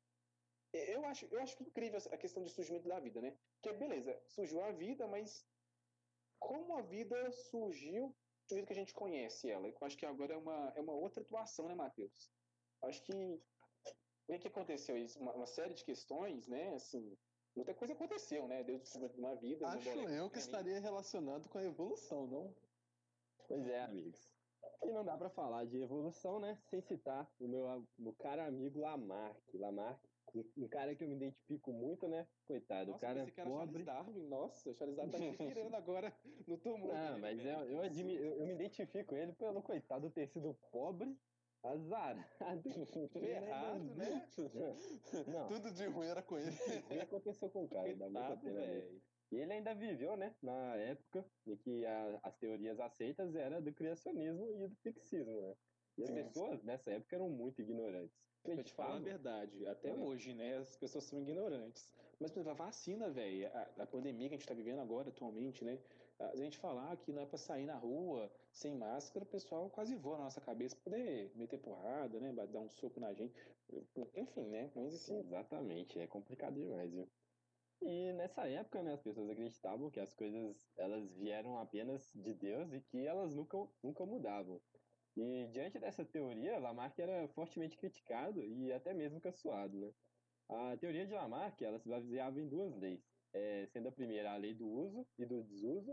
eu acho, eu acho incrível a questão de surgimento da vida, né? Porque, beleza, surgiu a vida, mas como a vida surgiu do jeito que a gente conhece ela? Eu acho que agora é uma, é uma outra atuação, né, Matheus? Acho que o que aconteceu isso? Uma, uma série de questões, né? Assim, muita coisa aconteceu, né? Desde o surgimento de uma vida. Acho eu que estaria relacionado com a evolução, não? Pois é, amigos. E não dá para falar de evolução, né, sem citar o meu, meu caro amigo Lamarck. Lamarck, um cara que eu me identifico muito, né? Coitado, Nossa, o cara esse cara pobre. Charles Darwin. Nossa, Charles Darwin tá inspirando agora no tumulto. Não, mas eu, eu, admi, eu, eu me identifico ele pelo coitado ter sido pobre, azarado, ferrado, né? Não. Tudo de ruim era com ele. O que aconteceu com o cara? Dá muita pena mesmo. E ele ainda viveu, né, na época em que a, as teorias aceitas eram do criacionismo e do fixismo, né? E as pessoas nessa época eram muito ignorantes. Eu te falo a verdade, até Uhum. hoje, né, as pessoas são ignorantes. Mas, por exemplo, a vacina, velho, a, a pandemia que a gente tá vivendo agora, atualmente, né, a gente falar que não é pra sair na rua sem máscara, o pessoal quase voa na nossa cabeça pra poder meter porrada, né, dar um soco na gente. Enfim, né, mas assim... Exatamente, é complicado demais, viu? E nessa época, né, as pessoas acreditavam que as coisas, elas vieram apenas de Deus e que elas nunca, nunca mudavam. E diante dessa teoria, Lamarck era fortemente criticado e até mesmo caçoado, né? A teoria de Lamarck, ela se baseava em duas leis, é, sendo a primeira a lei do uso e do desuso,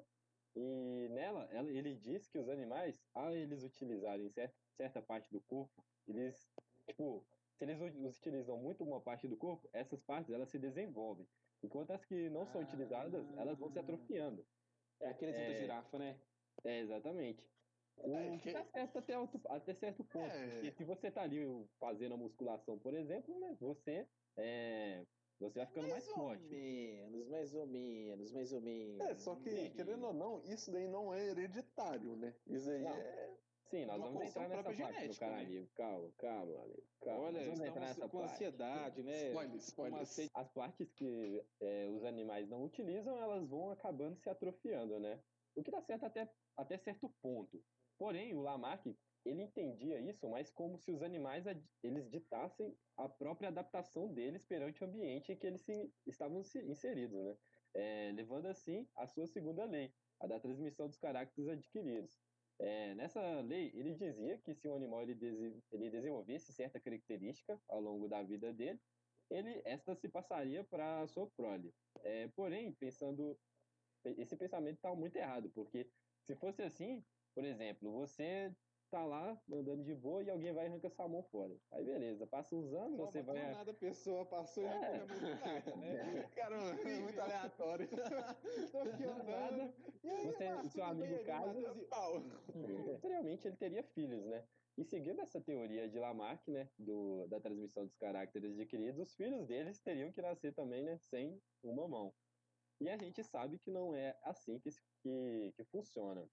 e nela ela, ele diz que os animais, ao eles utilizarem certa, certa parte do corpo, eles, tipo, se eles utilizam muito uma parte do corpo, essas partes elas se desenvolvem, enquanto as que não são utilizadas, elas vão se atrofiando. É aquele exemplo da girafa, né? É, exatamente. O É, que que- dá certo até, alto- até certo ponto. É. Porque se você tá ali fazendo a musculação, por exemplo, né, você, é, você vai ficando mais, Mais ou forte. menos, mais ou menos, mais ou menos. É, só que, querendo ou não, isso daí não é hereditário, né? Isso aí Não. é. Sim, nós Uma vamos condição entrar nessa própria parte, meu genética, caro né? amigo. Calma, calma, amigo. Calma. Olha, Nós vamos entrar estamos nessa com parte. ansiedade, né? Spoiler, spoiler. Uma sede- As partes que é, os animais não utilizam, elas vão acabando se atrofiando, né? O que dá certo até, até certo ponto. Porém, o Lamarck, ele entendia isso, mas como se os animais ad- eles ditassem a própria adaptação deles perante o ambiente em que eles se, estavam se, inseridos, né? É, levando assim a sua segunda lei, a da transmissão dos caracteres adquiridos. É, nessa lei, ele dizia que se um animal ele, dese, ele desenvolvesse certa característica ao longo da vida dele, ele, esta se passaria para a sua prole. É, porém, pensando, esse pensamento está muito errado, porque se fosse assim, por exemplo, você tá lá, andando de boa, e alguém vai e arranca sua mão fora. Aí beleza, passa uns anos, Não, você mas do vai... nada a pessoa passou e arrancou minha mão do nada, né? Caramba, é muito aleatório. Tô aqui Do andando. nada, E aí, você- Marcos, seu tudo amigo bem? Aí vem o casa- Matheus e... Pau. Posteriormente, ele teria filhos, né? E seguindo essa teoria de Lamarck, né, do, da transmissão dos caracteres adquiridos, os filhos deles teriam que nascer também, né, sem uma mão. E a gente sabe que não é assim que, se- que, que funciona.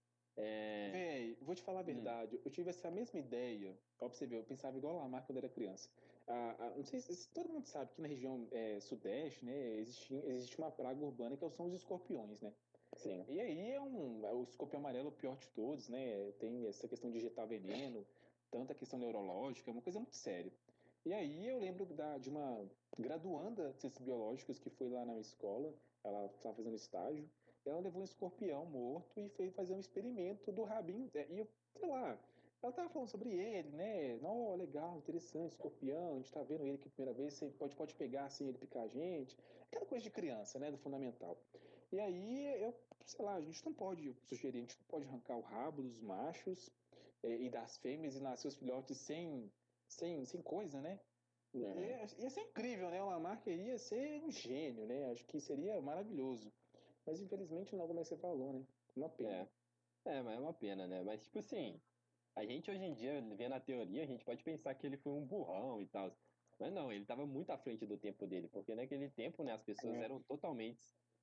É, Véi, vou te falar a Hum. verdade. Eu tive essa mesma ideia. Ó, pra você ver, eu pensava igual a Lamar quando era criança. Ah, ah, não sei se, se todo mundo sabe que na região é, sudeste, né, existe, existe uma praga urbana que são os escorpiões, né? sim. E aí é um. é O escorpião amarelo é o pior de todos, né? Tem essa questão de injetar veneno, tanta questão neurológica, é uma coisa muito séria. E aí eu lembro da, de uma graduanda de ciências biológicas que foi lá na escola, ela estava fazendo estágio, e ela levou um escorpião morto e foi fazer um experimento do rabinho. é, E eu, sei lá, ela estava falando sobre ele, né? Não, legal, interessante, escorpião, a gente está vendo ele aqui a primeira vez, você pode, pode pegar sem ele picar a gente. Aquela coisa de criança, né? Do fundamental. E aí eu sei lá, a gente não pode sugerir, a gente não pode arrancar o rabo dos machos eh, e das fêmeas e nascer os filhotes sem, sem, sem coisa, né? Uhum. Ia, ia ser incrível, né? O Lamarck ia ser um gênio, né? Acho que seria maravilhoso. Mas infelizmente não, como é que você falou, né? Uma pena. É. É, mas é uma pena, né? Mas, tipo assim, a gente hoje em dia, vendo a teoria, a gente pode pensar que ele foi um burrão e tal. Mas não, ele estava muito à frente do tempo dele, porque naquele tempo, né, as pessoas É. eram totalmente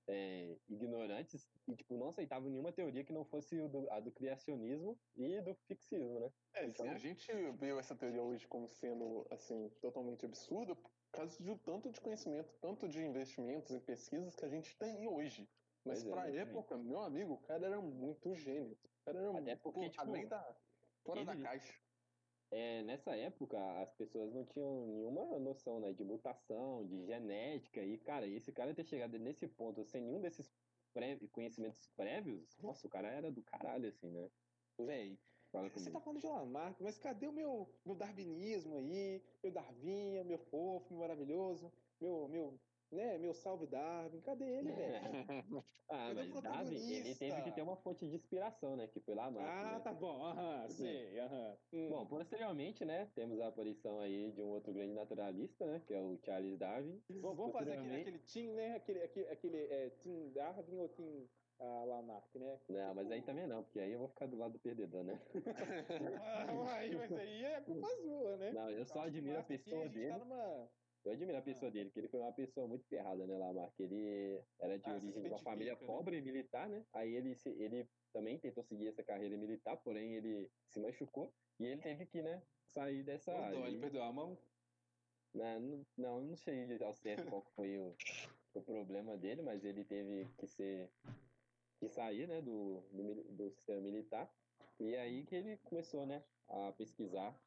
é, ignorantes e, tipo, não aceitavam nenhuma teoria que não fosse o do- a do criacionismo e do fixismo, né? É, Então- sim, a gente viu essa teoria hoje como sendo, assim, totalmente absurda por causa de tanto de conhecimento, tanto de investimentos e pesquisas que a gente tem hoje. Mas Pois é, pra exatamente. época, meu amigo, o cara era muito gênio. O cara era Até porque, pô, tipo, além da... fora da ele- caixa. É, nessa época, as pessoas não tinham nenhuma noção, né, de mutação, de genética, e, cara, esse cara ter chegado nesse ponto sem nenhum desses pré- conhecimentos prévios, nossa, o cara era do caralho, assim, né? Véi, Fala você comigo. tá falando de Lamarck, mas cadê o meu, meu darwinismo aí? Meu Darwinha, meu fofo, meu maravilhoso, meu, meu, né, meu salve Darwin, cadê ele, velho? Ah, Cadê o mas Darwin, ele teve protagonista? que ter uma fonte de inspiração, né, que foi Lamarck, Ah, né? tá bom, aham, sei, aham. Hum. Bom, posteriormente, né, temos a aparição aí de um outro grande naturalista, né, que é o Charles Darwin. Vamos vamos fazer aquele, Posteriormente- aquele team, né? Aquele, aquele, aquele é, team Darwin ou team ah, Lamarck, né? Não, mas aí também não, porque aí eu vou ficar do lado do perdedor, né? Ah, aí, mas aí é culpa sua, né? Não, eu só Acho que admiro a mostra aqui, pessoa a gente dele. tá numa... Eu admiro a pessoa dele, que ele foi uma pessoa muito ferrada, né, Lamarck? Ele era de Ah, se origem de uma identifica, família né? pobre militar, né? Aí ele, se, ele também tentou seguir essa carreira militar, porém ele se machucou e ele teve que, né, sair dessa Ô, área. dó, ele E, perdeu a mão? né, não, não, não sei ao certo qual que foi o, o problema dele, mas ele teve que ser que sair, né, do, do, mili- do sistema militar. E aí que ele começou, né, a pesquisar.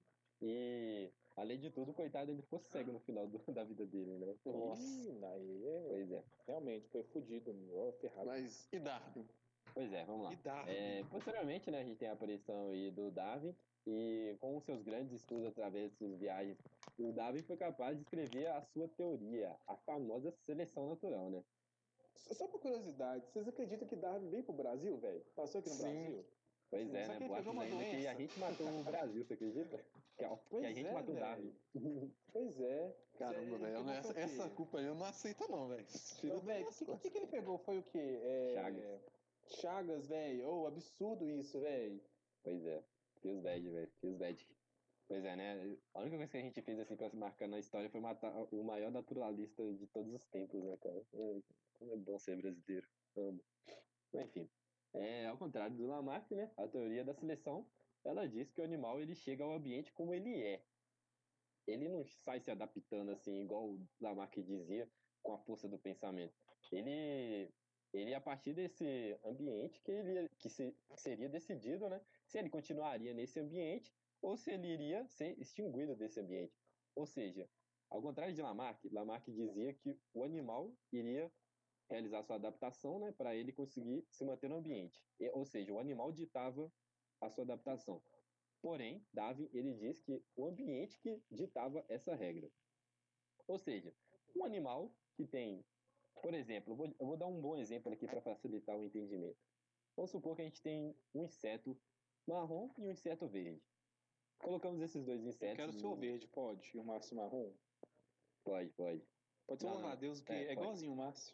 E, além de tudo, coitado, ele ficou cego no final do- da vida dele, né? Ih, aí é, Pois é. realmente foi fudido, ó, ferrado. Mas, e Darwin? Pois é, vamos lá. E Darwin? É, posteriormente, né, a gente tem a aparição aí do Darwin, e com os seus grandes estudos através de suas viagens, o Darwin foi capaz de escrever a sua teoria, a famosa seleção natural, né? Só só por curiosidade, vocês acreditam que Darwin veio pro Brasil, velho? Passou aqui no Sim. Brasil? Pois é, Só né? que ele Boatos pegou uma ainda que a doença. gente matou o Brasil, você acredita? Que, a- que Pois a gente é, matou o velho. Darwin. Pois é. Caramba, Ele velho, pegou essa, foi o quê? essa culpa aí eu não aceito não, velho. Tira Ô, das velho, o minhas que, que, costas. que ele pegou? Foi o quê? É... Chagas. Chagas, velho. Ô, absurdo isso, velho. Pois é, feels bad, velho, feels bad. Pois é, né? A única coisa que a gente fez assim pra se marcar na história foi matar o maior naturalista de todos os tempos, né, cara? Ai, como é bom ser brasileiro. Amo. Mas, enfim. É, ao contrário do Lamarck, né? A teoria da seleção, ela diz que o animal ele chega ao ambiente como ele é. Ele não sai se adaptando assim, igual o Lamarck dizia, com a força do pensamento. Ele, ele a partir desse ambiente que ele que, se, que seria decidido, né? Se ele continuaria nesse ambiente ou se ele iria ser extinguido desse ambiente. Ou seja, ao contrário de Lamarck, Lamarck dizia que o animal iria realizar sua adaptação, né, para ele conseguir se manter no ambiente. E, ou seja, o animal ditava a sua adaptação. Porém, Darwin ele diz que o ambiente que ditava essa regra. Ou seja, um animal que tem, por exemplo, eu vou, eu vou dar um bom exemplo aqui para facilitar o entendimento. Vamos supor que a gente tem um inseto marrom e um inseto verde. Colocamos esses dois Eu insetos. quero o seu no- verde, pode? E o Márcio marrom? Pode, pode. Pode ser o Não, não. louva-a-Deus, que É, é, pode. igualzinho o Márcio.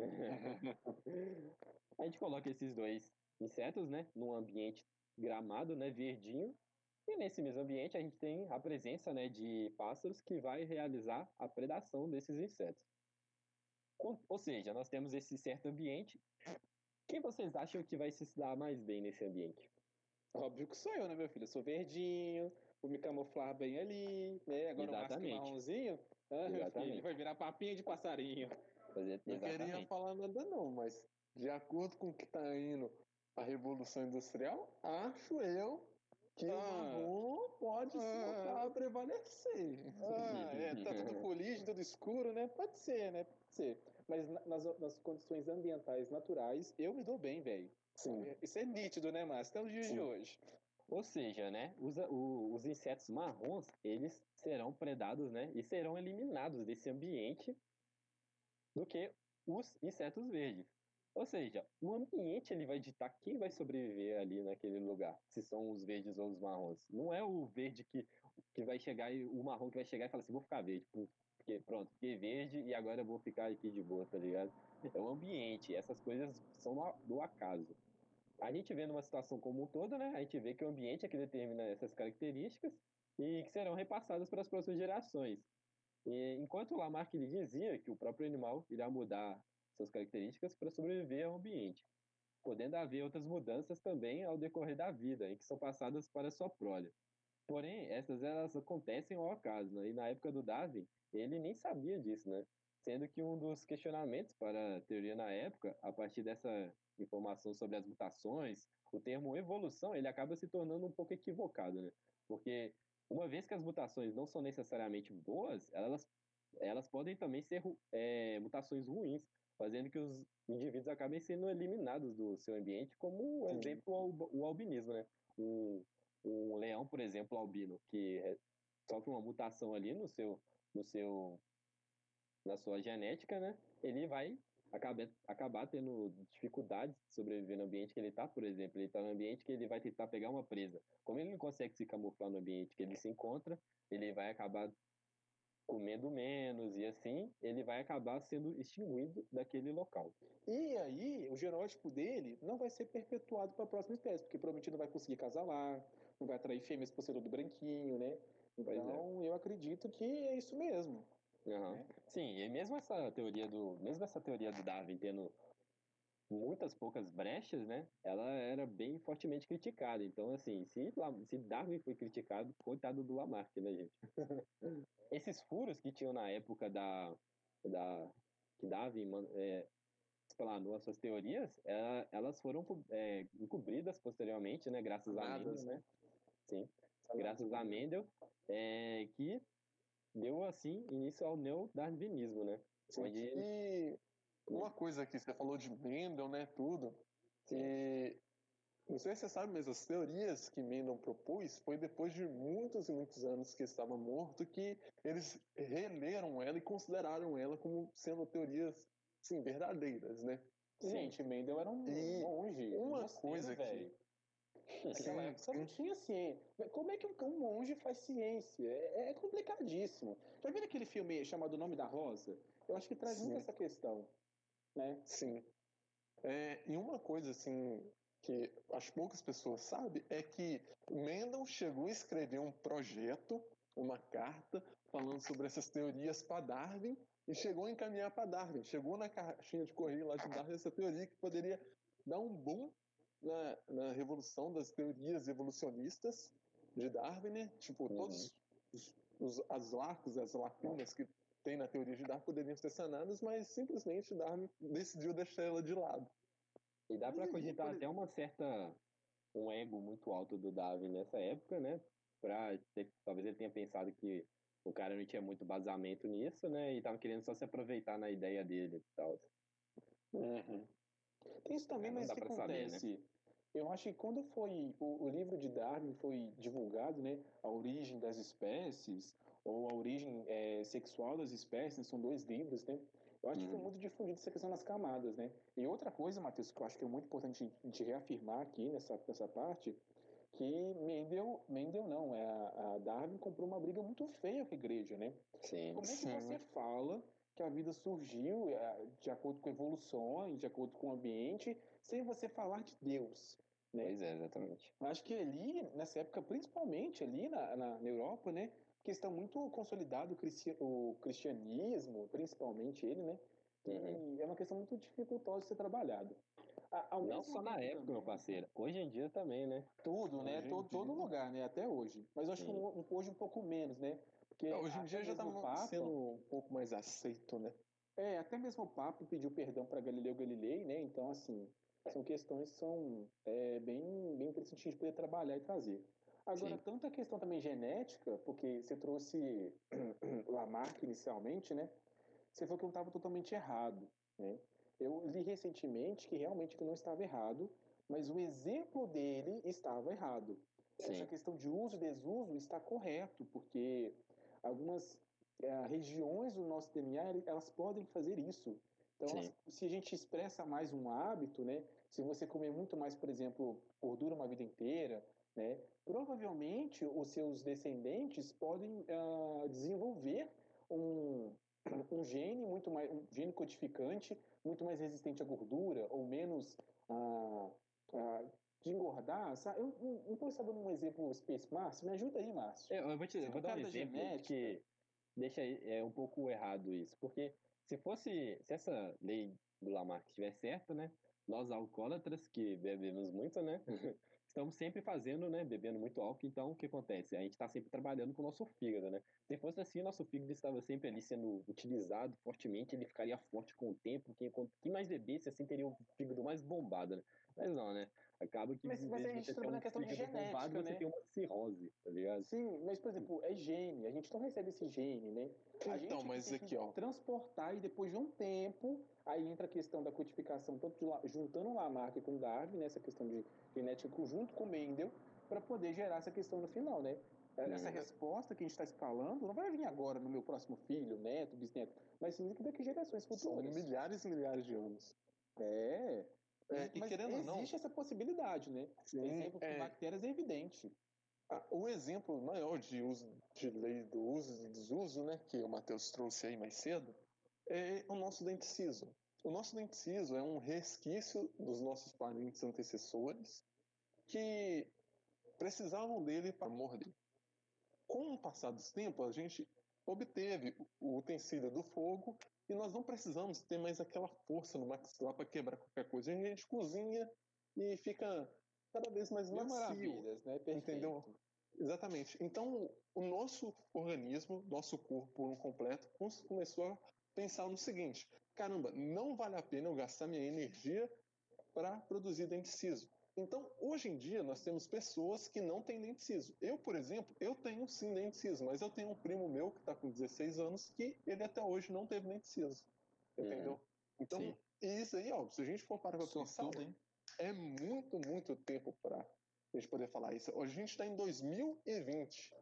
A gente coloca esses dois insetos, né, num ambiente gramado, né, verdinho. E nesse mesmo ambiente a gente tem a presença, né, de pássaros que vai realizar a predação desses insetos. Ou, ou seja, nós temos esse certo ambiente. Quem vocês acham que vai se dar mais bem nesse ambiente? Óbvio que sou eu, né, meu filho? Eu sou verdinho, vou me camuflar bem ali, né? Agora o Márcio que é Exatamente. marronzinho, ah, meu Exatamente. filho, vai virar papinha de passarinho. Fazer- Não queria Exatamente. falar nada não, mas de acordo com o que está indo a Revolução Industrial, acho eu que o Ah. marrom pode se Ah. voltar a prevalecer. Ah, é, tá tudo fuligem, tudo escuro, né? Pode ser, né? Pode ser. Mas na- nas, nas condições ambientais naturais, eu me dou bem, velho. Sim. Isso é nítido, né, Márcio? Até os dias Sim. de hoje. Ou seja, né, os, o- os insetos marrons, eles serão predados, né, e serão eliminados desse ambiente do que os insetos verdes. Ou seja, o ambiente ele vai ditar quem vai sobreviver ali naquele lugar, se são os verdes ou os marrons. Não é o verde que, que vai chegar e o marrom que vai chegar e falar assim, vou ficar verde, pô, porque pronto, fiquei verde e agora eu vou ficar aqui de boa, tá ligado? É o ambiente, essas coisas são do- do acaso. A gente vê numa situação como um todo, né? A gente vê que o ambiente é que determina essas características e que serão repassadas para as próximas gerações. E, enquanto o Lamarck ele dizia que o próprio animal irá mudar suas características para sobreviver ao ambiente, podendo haver outras mudanças também ao decorrer da vida, em que são passadas para a sua prole. Porém, essas elas acontecem ao acaso, né? E na época do Darwin, ele nem sabia disso, né? Sendo que um dos questionamentos para a teoria na época, a partir dessa informação sobre as mutações, o termo evolução, ele acaba se tornando um pouco equivocado, né? Porque uma vez que as mutações não são necessariamente boas, elas, elas podem também ser é, mutações ruins, fazendo que os indivíduos acabem sendo eliminados do seu ambiente, como um Sim. exemplo o, o albinismo, né? Um, um leão, por exemplo, albino, que é- sofre uma mutação ali no seu, no seu, na sua genética, né? Ele vai acabar, acabar tendo dificuldades de sobreviver no ambiente que ele está, por exemplo. Ele está no ambiente que ele vai tentar pegar uma presa. Como ele não consegue se camuflar no ambiente que ele se encontra, ele vai acabar comendo menos e assim ele vai acabar sendo extinguido daquele local. E aí, o genótipo dele não vai ser perpetuado para a próxima espécie, porque provavelmente não vai conseguir casalar, não vai atrair fêmeas por ser todo branquinho, né? Pois é. Então, eu acredito que é isso mesmo. Aham. né? Sim, e mesmo essa teoria do, mesmo essa teoria do Darwin tendo muitas poucas brechas, né? Ela era bem fortemente criticada. Então, assim, se, La- se Darwin foi criticado, coitado do Lamarck, né, gente? Esses furos que tinham na época da, da que Darwin man- é, explanou as suas teorias, ela- elas foram é, encobridas posteriormente, né? Graças a Sanadas, Mendel, né? Sim, graças a Mendel, é, que deu assim início ao neodarwinismo, né? Onde E uma coisa que você falou de Mendel, né, tudo, e não sei se você sabe, mas as teorias que Mendel propôs foi depois de muitos e muitos anos que estava morto que eles releram ela e consideraram ela como sendo teorias, sim, verdadeiras, né? Gente, Mendel era um E monge. uma um mosteiro, coisa que- velho. Naquela Sim, época você não sim. tinha ciência. Como é que um um monge faz ciência? É, é complicadíssimo. Já viram aquele filme chamado O Nome da Rosa? Eu acho que traz Sim. muito essa questão. Né? Sim. É, e uma coisa assim que as poucas pessoas sabem é que Mendel chegou a escrever um projeto, uma carta falando sobre essas teorias para Darwin e chegou a encaminhar para Darwin. Chegou na caixinha de correio lá de Darwin essa teoria que poderia dar um boom na, na revolução das teorias evolucionistas de Darwin, né? Tipo, Uhum. todos os, os as lacos, as lacunas que tem na teoria de Darwin poderiam ser sanadas, mas simplesmente Darwin decidiu deixar ela de lado. E dá para E aí, cogitar por- até uma certa um ego muito alto do Darwin nessa época, né? Pra ter- talvez ele tenha pensado que o cara não tinha muito basamento nisso, né? E tava querendo só se aproveitar na ideia dele e tal. Uhum. Tem isso também, É, não mas dá o que pra saber, né? acontece? Eu acho que quando foi o, o livro de Darwin foi divulgado, né, a origem das espécies ou a origem é, sexual das espécies, são dois livros, né? Eu acho que foi Uhum. muito difundido essa questão das camadas, né? E outra coisa, Matheus, que eu acho que é muito importante a gente reafirmar aqui nessa, nessa parte, que Mendel, Mendel não, é a, a Darwin comprou uma briga muito feia com a igreja, né? Sim. Como é que Sim. você fala que a vida surgiu é, de acordo com evoluções, de acordo com o ambiente, sem você falar de Deus, né? Pois é, exatamente. Eu acho que ali, nessa época, principalmente ali na, na, na Europa, né? Porque está muito consolidado o, cristi o cristianismo, principalmente ele, né? E Uhum. é uma questão muito dificultosa de ser trabalhado. A- ao Não mesmo só na tempo época, meu também, parceiro. Hoje em dia também, né? tudo, né? Hoje em Todo, todo dia- lugar, né? Até hoje. Mas eu acho que Sim. um- um- hoje um pouco menos, né? Porque É, hoje em até dia já está mesmo o Papa, sendo um pouco mais aceito, né? é, até mesmo o Papa pediu perdão para Galileu Galilei, né? Então, assim, são questões que são é, bem, bem interessantes de poder trabalhar e trazer. Agora, Sim. tanto a questão também genética, porque você trouxe Lamarck inicialmente, né? Você falou que não estava totalmente errado, né? Eu li recentemente que realmente ele não estava errado, mas o exemplo dele estava errado. Essa Sim. questão de uso e desuso está correto, porque algumas é, regiões do nosso D N A elas podem fazer isso. Então, Sim. elas, se a gente expressa mais um hábito, né? Se você comer muito mais, por exemplo, gordura uma vida inteira, né? Provavelmente os seus descendentes podem ah, desenvolver um, um gene muito mais, um gene codificante muito mais resistente à gordura ou menos ah, ah, de engordar, sabe? Eu não estou sabendo um exemplo específico. Márcio, me ajuda aí, Márcio. Eu, eu vou te Você eu que é vou o dar um cara da exemplo genética. que deixa aí, é um pouco errado isso, porque se fosse, se essa lei do Lamarck estiver certa, né? Nós alcoólatras que bebemos muito, né? Estamos sempre fazendo, né? Bebendo muito álcool, então o que acontece? A gente está sempre trabalhando com o nosso fígado, né? Se fosse assim, nosso fígado estava sempre ali sendo utilizado fortemente, ele ficaria forte com o tempo, quem, quem mais bebesse, assim, teria o fígado mais bombado, né? Mas não, né? Acaba que Mas, em mas vez a de gente você ter trabalha um na questão de fígado bombado, genética, você né? tem uma cirrose, tá ligado? Sim, mas, por exemplo, é gene. A gente não recebe esse gene, né? A Então, gente mas tem que aqui, ó. transportar e depois de um tempo, aí entra a questão da codificação, tanto de, La- juntando o Lamarck com Darwin, né? Essa questão de genética junto com Mendel, para poder gerar essa questão no final, né? Essa Hum. resposta que a gente está falando não vai vir agora no meu próximo filho, neto, bisneto, mas sim daqui a gerações São futuras. milhares e milhares de anos. É, É, e mas querendo ou não, existe essa possibilidade, né? sim, Exemplo com é, bactérias é evidente. a- o exemplo maior de uso de lei do uso e desuso, né, que o Matheus trouxe aí mais cedo, é o nosso dente ciso. O nosso dente ciso é um resquício dos nossos parentes antecessores que precisavam dele para morder. Com o passar dos tempos, a gente obteve o utensílio do fogo e nós não precisamos ter mais aquela força no maxilar para quebrar qualquer coisa. A gente cozinha e fica cada vez mais Mil macio, maravilhas, né? Perfeito. entendeu? Exatamente. Então, o nosso organismo, nosso corpo no completo, começou a pensar no seguinte: caramba, não vale a pena eu gastar minha energia para produzir dente ciso. Então, hoje em dia, nós temos pessoas que não têm dente ciso. Eu, por exemplo, eu tenho sim dente ciso, mas eu tenho um primo meu que está com dezesseis anos que ele até hoje não teve dente ciso. Entendeu? Uhum. Então, Sim. isso aí, ó, se a gente for parar para pensar, Sortudo, hein? é muito, muito tempo para a gente poder falar isso. Hoje a gente está em dois mil e vinte.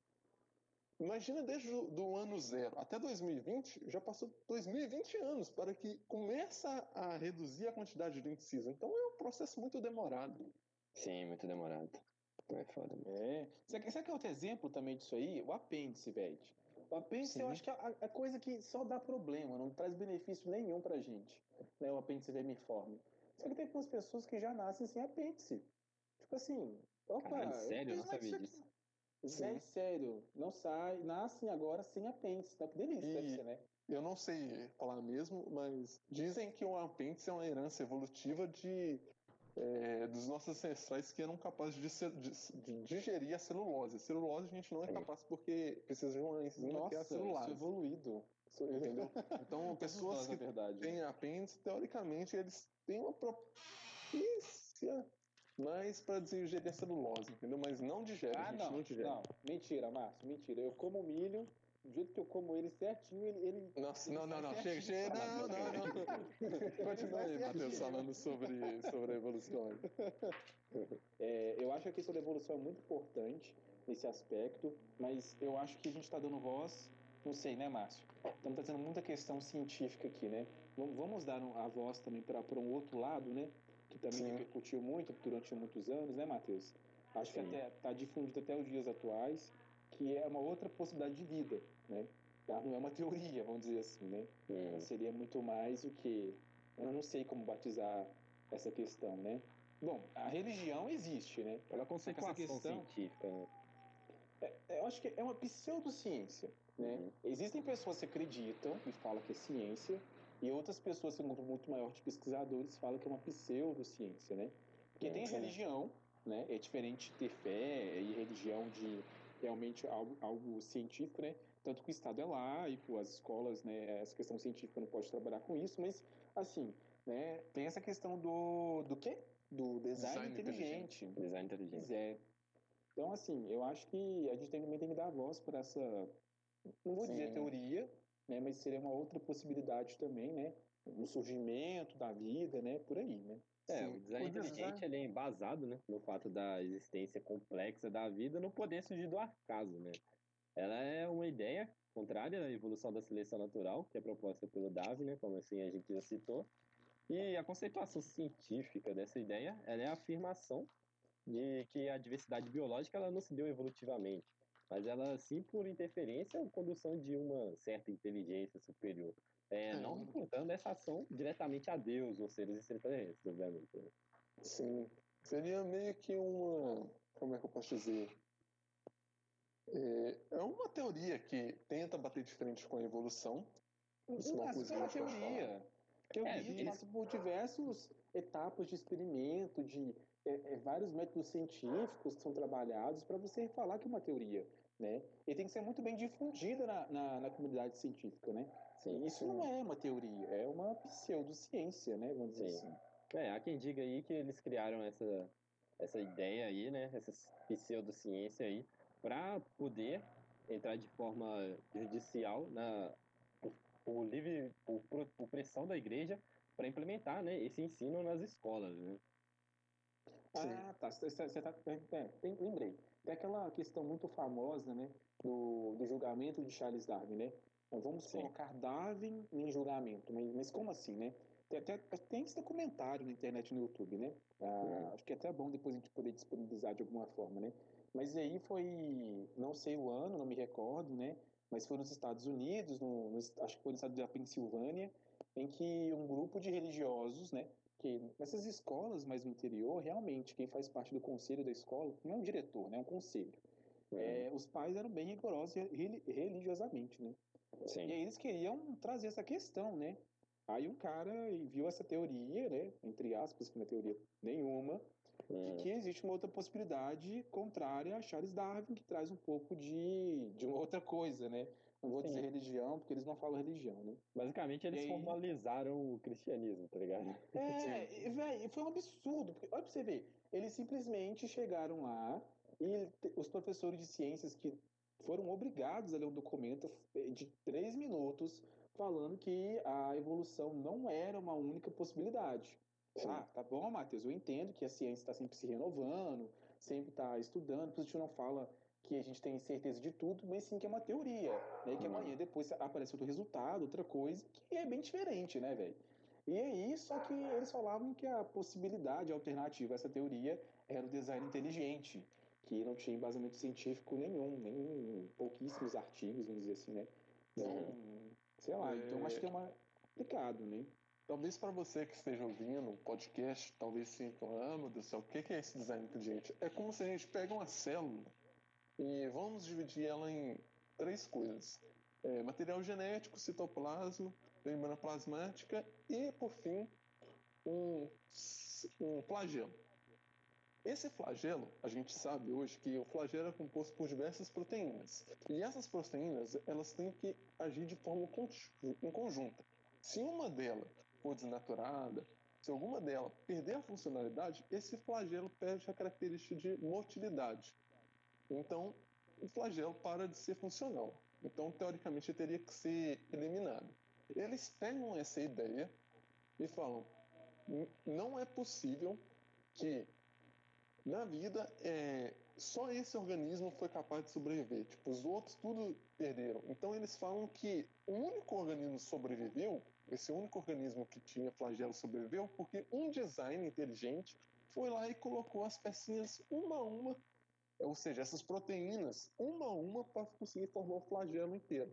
Imagina desde o do ano zero até dois mil e vinte, já passou dois mil e vinte anos para que começa a reduzir a quantidade de dente ciso. Então é um processo muito demorado. Sim, muito demorado. É foda. É. Sabe, sabe que é outro exemplo também disso aí? O apêndice, velho. O apêndice Sim. eu acho que é a, a coisa que só dá problema, não traz benefício nenhum pra gente. Né? O apêndice vermiforme. Só que tem algumas pessoas que já nascem sem apêndice. Tipo assim, opa, Caralho, eu sério? Eu fiz não mais sabia isso disso. aqui. É sério, não sai, nascem agora sem apêndice. Então, que delícia, E- deve ser, né? Eu não sei falar mesmo, mas dizem que o apêndice é uma herança evolutiva de, é, dos nossos ancestrais que eram capazes de, ser- de- de digerir a celulose. A celulose a gente não é Sim. capaz porque precisa de uma enzima que é a Nossa, isso é celulase. evoluído. Isso é Entendeu? Então, Todos pessoas nós, na que verdade. têm apêndice, teoricamente, eles têm uma propícia mais para digerir a celulose, entendeu? Mas não digere, Ah, a gente não, não digere. não. Mentira, Márcio, mentira. Eu como milho, do jeito que eu como ele certinho, ele. ele Nossa, ele não, não, sai não, chega, certinho. chega, não, não, não. Continua aí, Matheus, falando sobre, sobre a evolução. É, eu acho que a questão da evolução é muito importante nesse aspecto, mas eu acho que a gente está dando voz, não sei, né, Márcio? Estamos trazendo muita questão científica aqui, né? Vamos- Vamos dar um- a voz também para um outro lado, né? Que também Sim. repercutiu muito durante muitos anos, né, Matheus? Acho que Sim. até está difundido até os dias atuais, que é uma outra possibilidade de vida, né? Tá? Não é uma teoria, vamos dizer assim, né? Hum. Seria muito mais o que... Eu não sei como batizar essa questão, né? Bom, a religião existe, né? É uma Só que essa conceituação questão, científica, né? eu acho que é uma pseudociência, né? Uhum. Existem pessoas que acreditam e falam que é ciência, e outras pessoas, um grupo muito maior de pesquisadores, falam que é uma pseudociência, né? Porque tem Sim. religião, né? É diferente de ter fé e religião de realmente algo, algo científico, né? Tanto que o Estado é laico, as escolas, né? Essa questão científica não pode trabalhar com isso, mas, assim, né? Tem essa questão do... do quê? Do design, Design inteligente. Design inteligente. Pois é. Então, assim, eu acho que a gente tem- também tem que dar voz para essa, não vou dizer Sim. teoria, né, mas seria uma outra possibilidade também, né, no surgimento da vida, né, por aí, né. É, Sim. o design O design- inteligente ele é embasado, né, no fato da existência complexa da vida não poder surgir do acaso, né? Ela é uma ideia contrária à evolução da seleção natural, que é proposta pelo Darwin, né, como assim a gente já citou. E a conceituação científica dessa ideia, ela é a afirmação de que a diversidade biológica ela não se deu evolutivamente, mas ela sim por interferência ou condução de uma certa inteligência superior, é, É. não imputando essa ação diretamente a Deus ou seres extraterrestres, obviamente. Né? Sim. Seria meio que uma. Como é que eu posso dizer? É, é uma teoria que tenta bater de frente com a evolução. Isso é uma Mas coisa é que a uma gente pode falar. teoria. Teoria É, a gente eles- passa por diversas etapas de experimento, de é, é, vários métodos científicos que são trabalhados para você falar que é uma teoria, né? E tem que ser muito bem difundida na, na, na comunidade científica, né? Sim, E isso sim. não é uma teoria, é uma pseudociência, né? Vamos dizer Sim. assim. É, há quem diga aí que eles criaram essa, essa ideia aí, né, essa pseudociência aí, para poder entrar de forma judicial na por, por livre por, por, por pressão da igreja para implementar, né, esse ensino nas escolas, né? Sim. Ah, tá. Você tá, é, tem, lembrei. Tem aquela questão muito famosa, né, do, do julgamento de Charles Darwin, né? Então, vamos Sim. colocar Darwin em julgamento, mas, mas como assim, né? Tem, até, tem esse documentário na internet no YouTube, né? Ah, Uhum. acho que é até bom depois a gente poder disponibilizar de alguma forma, né? Mas aí foi, não sei o ano, não me recordo, né? Mas foi nos Estados Unidos, no, no, acho que foi no estado da Pensilvânia, em que um grupo de religiosos, né? Que nessas escolas mais no interior, realmente, quem faz parte do conselho da escola não é um diretor, né? É um conselho. Uhum. É, os pais eram bem rigorosos re- religiosamente, né? Sim. E aí eles queriam trazer essa questão, né? Aí um cara viu essa teoria, né? Entre aspas, que não é teoria nenhuma, de Uhum. que existe uma outra possibilidade contrária a Charles Darwin, que traz um pouco de, de uma outra coisa, né? Não vou Sim. dizer religião, porque eles não falam religião, né? Basicamente, eles E aí- formalizaram o cristianismo, tá ligado? É, velho, foi um absurdo. Porque, olha pra você ver, eles simplesmente chegaram lá e te- os professores de ciências que foram obrigados a ler um documento de três minutos falando que a evolução não era uma única possibilidade. Sim. Ah, tá bom, Matheus, eu entendo que a ciência está sempre se renovando, sempre está estudando, por isso a gente não fala que a gente tem certeza de tudo, mas sim que é uma teoria, né? E que Hum. amanhã depois aparece outro resultado, outra coisa, que é bem diferente, né, velho? E aí, só que eles falavam que a possibilidade alternativa a essa teoria era o design inteligente, que não tinha embasamento científico nenhum, nem pouquíssimos artigos, vamos dizer assim, né? Então, sei lá, É. então acho que é uma complicado, né? Talvez para você que esteja ouvindo o podcast, talvez sinta, ah, meu Deus do céu, o que que é esse design inteligente? É como se a gente pega uma célula e vamos dividir ela em três coisas: É, material genético, citoplasma, membrana plasmática e, por fim, um, um flagelo. Esse flagelo, a gente sabe hoje que o flagelo é composto por diversas proteínas. E essas proteínas, elas têm que agir de forma em conjunta. Se uma delas for desnaturada, se alguma delas perder a funcionalidade, esse flagelo perde a característica de motilidade. Então, o flagelo para de ser funcional. Então, teoricamente, ele teria que ser eliminado. Eles pegam essa ideia e falam: não é possível que na vida, é, só esse organismo foi capaz de sobreviver. Tipo, os outros tudo perderam. Então eles falam que o único organismo que sobreviveu, esse único organismo que tinha flagelo sobreviveu, porque um design inteligente foi lá e colocou as pecinhas uma a uma, ou seja, essas proteínas, uma a uma, para conseguir formar o flagelo inteiro.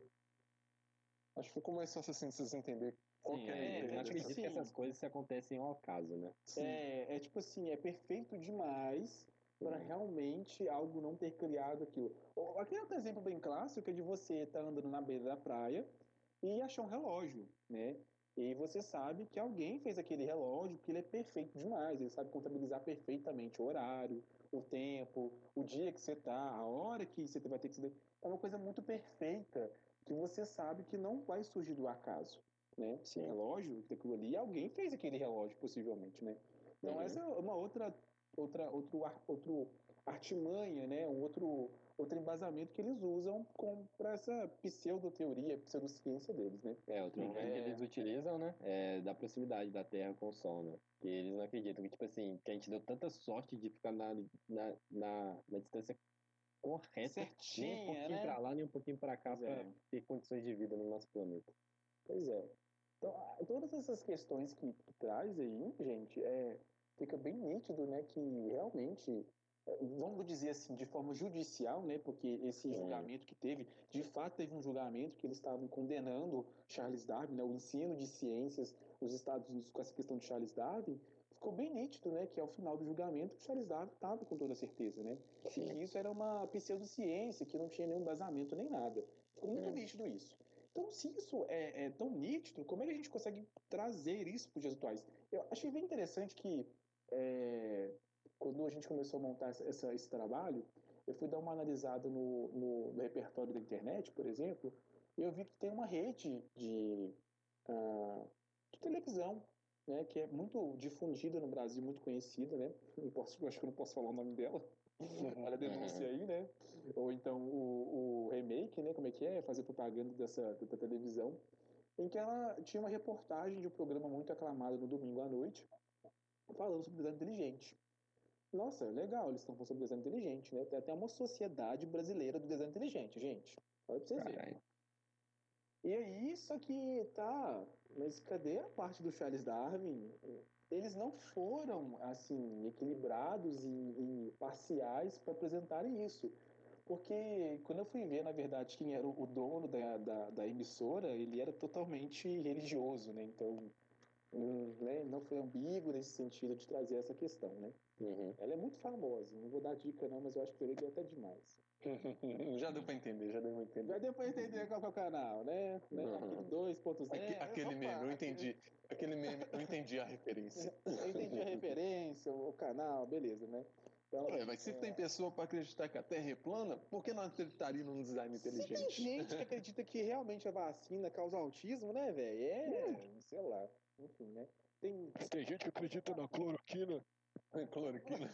Acho que ficou mais fácil assim de vocês entenderem qual Sim, que é a é, ideia eu tipo acredito dessa- que assim, essas coisas se acontecem ao acaso, né? Sim. É, é tipo assim, é perfeito demais para realmente algo não ter criado aquilo. Ó, aqui é outro exemplo bem clássico é de você estar andando na beira da praia e achar um relógio, né? E você sabe que alguém fez aquele relógio porque ele é perfeito demais, ele sabe contabilizar perfeitamente o horário, o tempo, o dia que você tá, a hora que você vai ter que se... É uma coisa muito perfeita que você sabe que não vai surgir do acaso, né? Sim. Relógio, aquilo ali, alguém fez aquele relógio, possivelmente, né? Então, Uhum. essa é uma outra, outra, outro, ar- outro artimanha, né? Um outro, outro embasamento que eles usam para essa pseudo-teoria, pseudociência deles, né? É, outra Não coisa que é- eles utilizam, né, é da proximidade da Terra com o Sol, né? Que eles não acreditam que, tipo assim, que a gente deu tanta sorte de ficar na, na, na, na distância correta, nem um Certinha, pouquinho né? pra lá, nem um pouquinho pra cá, Pois pra é. ter condições de vida no nosso planeta. Pois é. Então, a- todas essas questões que, que traz aí, gente, é, fica bem nítido, né, que realmente, é, vamos dizer assim, de forma judicial, né, porque esse É. julgamento que teve, de fato teve um julgamento que eles estavam condenando Charles Darwin, né, o ensino de ciências nos Estados Unidos com essa questão de Charles Darwin, ficou bem nítido, né, que ao final do julgamento Charles Darwin estava com toda certeza, né, e que isso era uma pseudociência, que não tinha nenhum embasamento nem nada. Ficou muito Hum. nítido isso. Então, se isso é, é tão nítido, como é que a gente consegue trazer isso para os dias atuais? Eu achei bem interessante que, é, quando a gente começou a montar essa, essa- esse trabalho, eu fui dar uma analisada no, no- no repertório da internet, por exemplo, e eu vi que tem uma rede de, ah, de televisão, né, que é muito difundida no Brasil, muito conhecida, né? Não posso, eu acho que eu não posso falar o nome dela. Olha a denúncia aí, né? Ou então o, o remake, né? Como é que é? Fazer propaganda dessa da televisão. Em que ela tinha uma reportagem de um programa muito aclamado no domingo à noite, falando sobre design inteligente. Nossa, legal, eles estão falando sobre design inteligente, né? Tem até uma sociedade brasileira do design inteligente, gente. Olha pra vocês verem. Caralho. E aí, só que tá, mas cadê a parte do Charles Darwin? Eles não foram, assim, equilibrados e, e parciais para apresentarem isso. Porque quando eu fui ver, na verdade, quem era o dono da, da, da emissora, ele era totalmente religioso, né? Então, hum, né, não foi ambíguo nesse sentido de trazer essa questão, né? Uhum. Ela é muito famosa, não vou dar dica não, mas eu acho que ele deu até demais. Já deu pra entender, já deu pra entender. Já deu pra entender qual que é o canal, né? né? Uhum. Aquele dois ponto zero. Aque- aquele Opa, meme, eu aquele- entendi. Aquele meme, eu entendi a referência. Eu entendi a referência, o canal, beleza, né? Então, Ué, mas se tem pessoa pra acreditar que a Terra é plana, por que não acreditaria num design se tem inteligente? gente que acredita que realmente a vacina causa autismo, né, velho? É, sei lá, enfim, né? Tem, Tem gente que acredita na cloroquina. Cloroquina.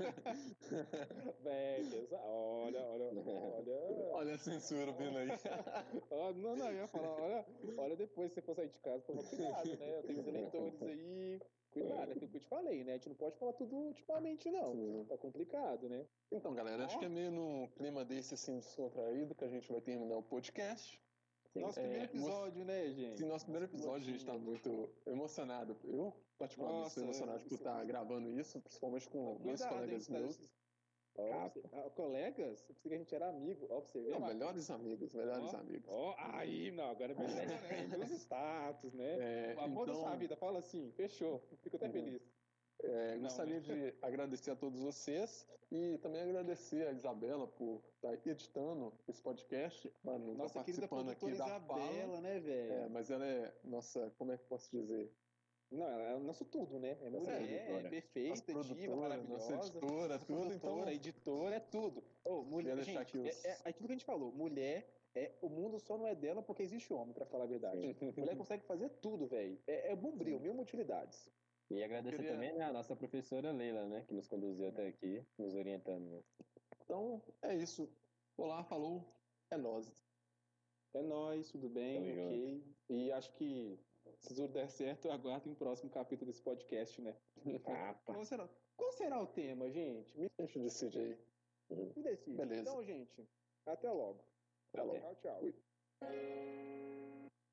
velho, pesa- olha, olha, olha. Olha a censura vindo aí. Ó, não, não, eu ia falar, olha, olha depois que você for sair de casa, toma cuidado, né? Eu tenho os eleitores aí, cuidado, é aquilo que eu te falei, né? A gente não pode falar tudo ultimamente, não. Sim. Tá complicado, né? Então, galera, acho que é meio num clima desse assim descontraído que a gente vai terminar o podcast. Nosso É, primeiro episódio, né, gente? Sim, nosso primeiro episódio, a gente tá muito emocionado. Eu, particularmente, Nossa, estou emocionado por isso- estar gravando isso, principalmente com dois Cuidado, colegas hein, meus. tá- Ó, pra você- ah, colegas? Eu pensei que a gente era amigo. Ó, pra você ver, Não, Marcos. melhores amigos, melhores Ó, amigos. Ó, aí, não, agora é melhor, né? Dos status, né? É, O amor da então- sua vida, fala assim, fechou. Fico até Uhum. feliz. É, Não, gostaria né? de agradecer a todos vocês e também agradecer a Isabela por estar editando esse podcast. Mano, não Nossa tá querida participando aqui produtora da fala. Isabela, né, velho? É, mas ela é, nossa, como é que eu posso dizer? Não, ela é o nosso tudo, né? É Nossa mulher, é produtora. Nossa perfeita, diva, produtora, nossa maravilhosa. editora, Nossa tudo, produtora, então. editora, é tudo. Ô, mulher, Queria deixar gente, aqui os- é, é aquilo que a gente falou. Mulher, é, o mundo só não é dela porque existe homem, pra falar a verdade. Mulher consegue fazer tudo, velho. É, é bombril, mil utilidades. E agradecer Queria- também, né, a nossa professora Leila, né, que nos conduziu até aqui, nos orientando. Né? Então, é isso. Olá, falou. É nóis. É nóis, tudo bem, Tamo ok. E acho que, se tudo der certo, eu aguardo o próximo capítulo desse podcast, né? Ah, Qual será, qual será o tema, gente? Me, A gente decide aí. me decide. Beleza. Então, gente, até logo. Até logo. Tchau, tchau. Fui.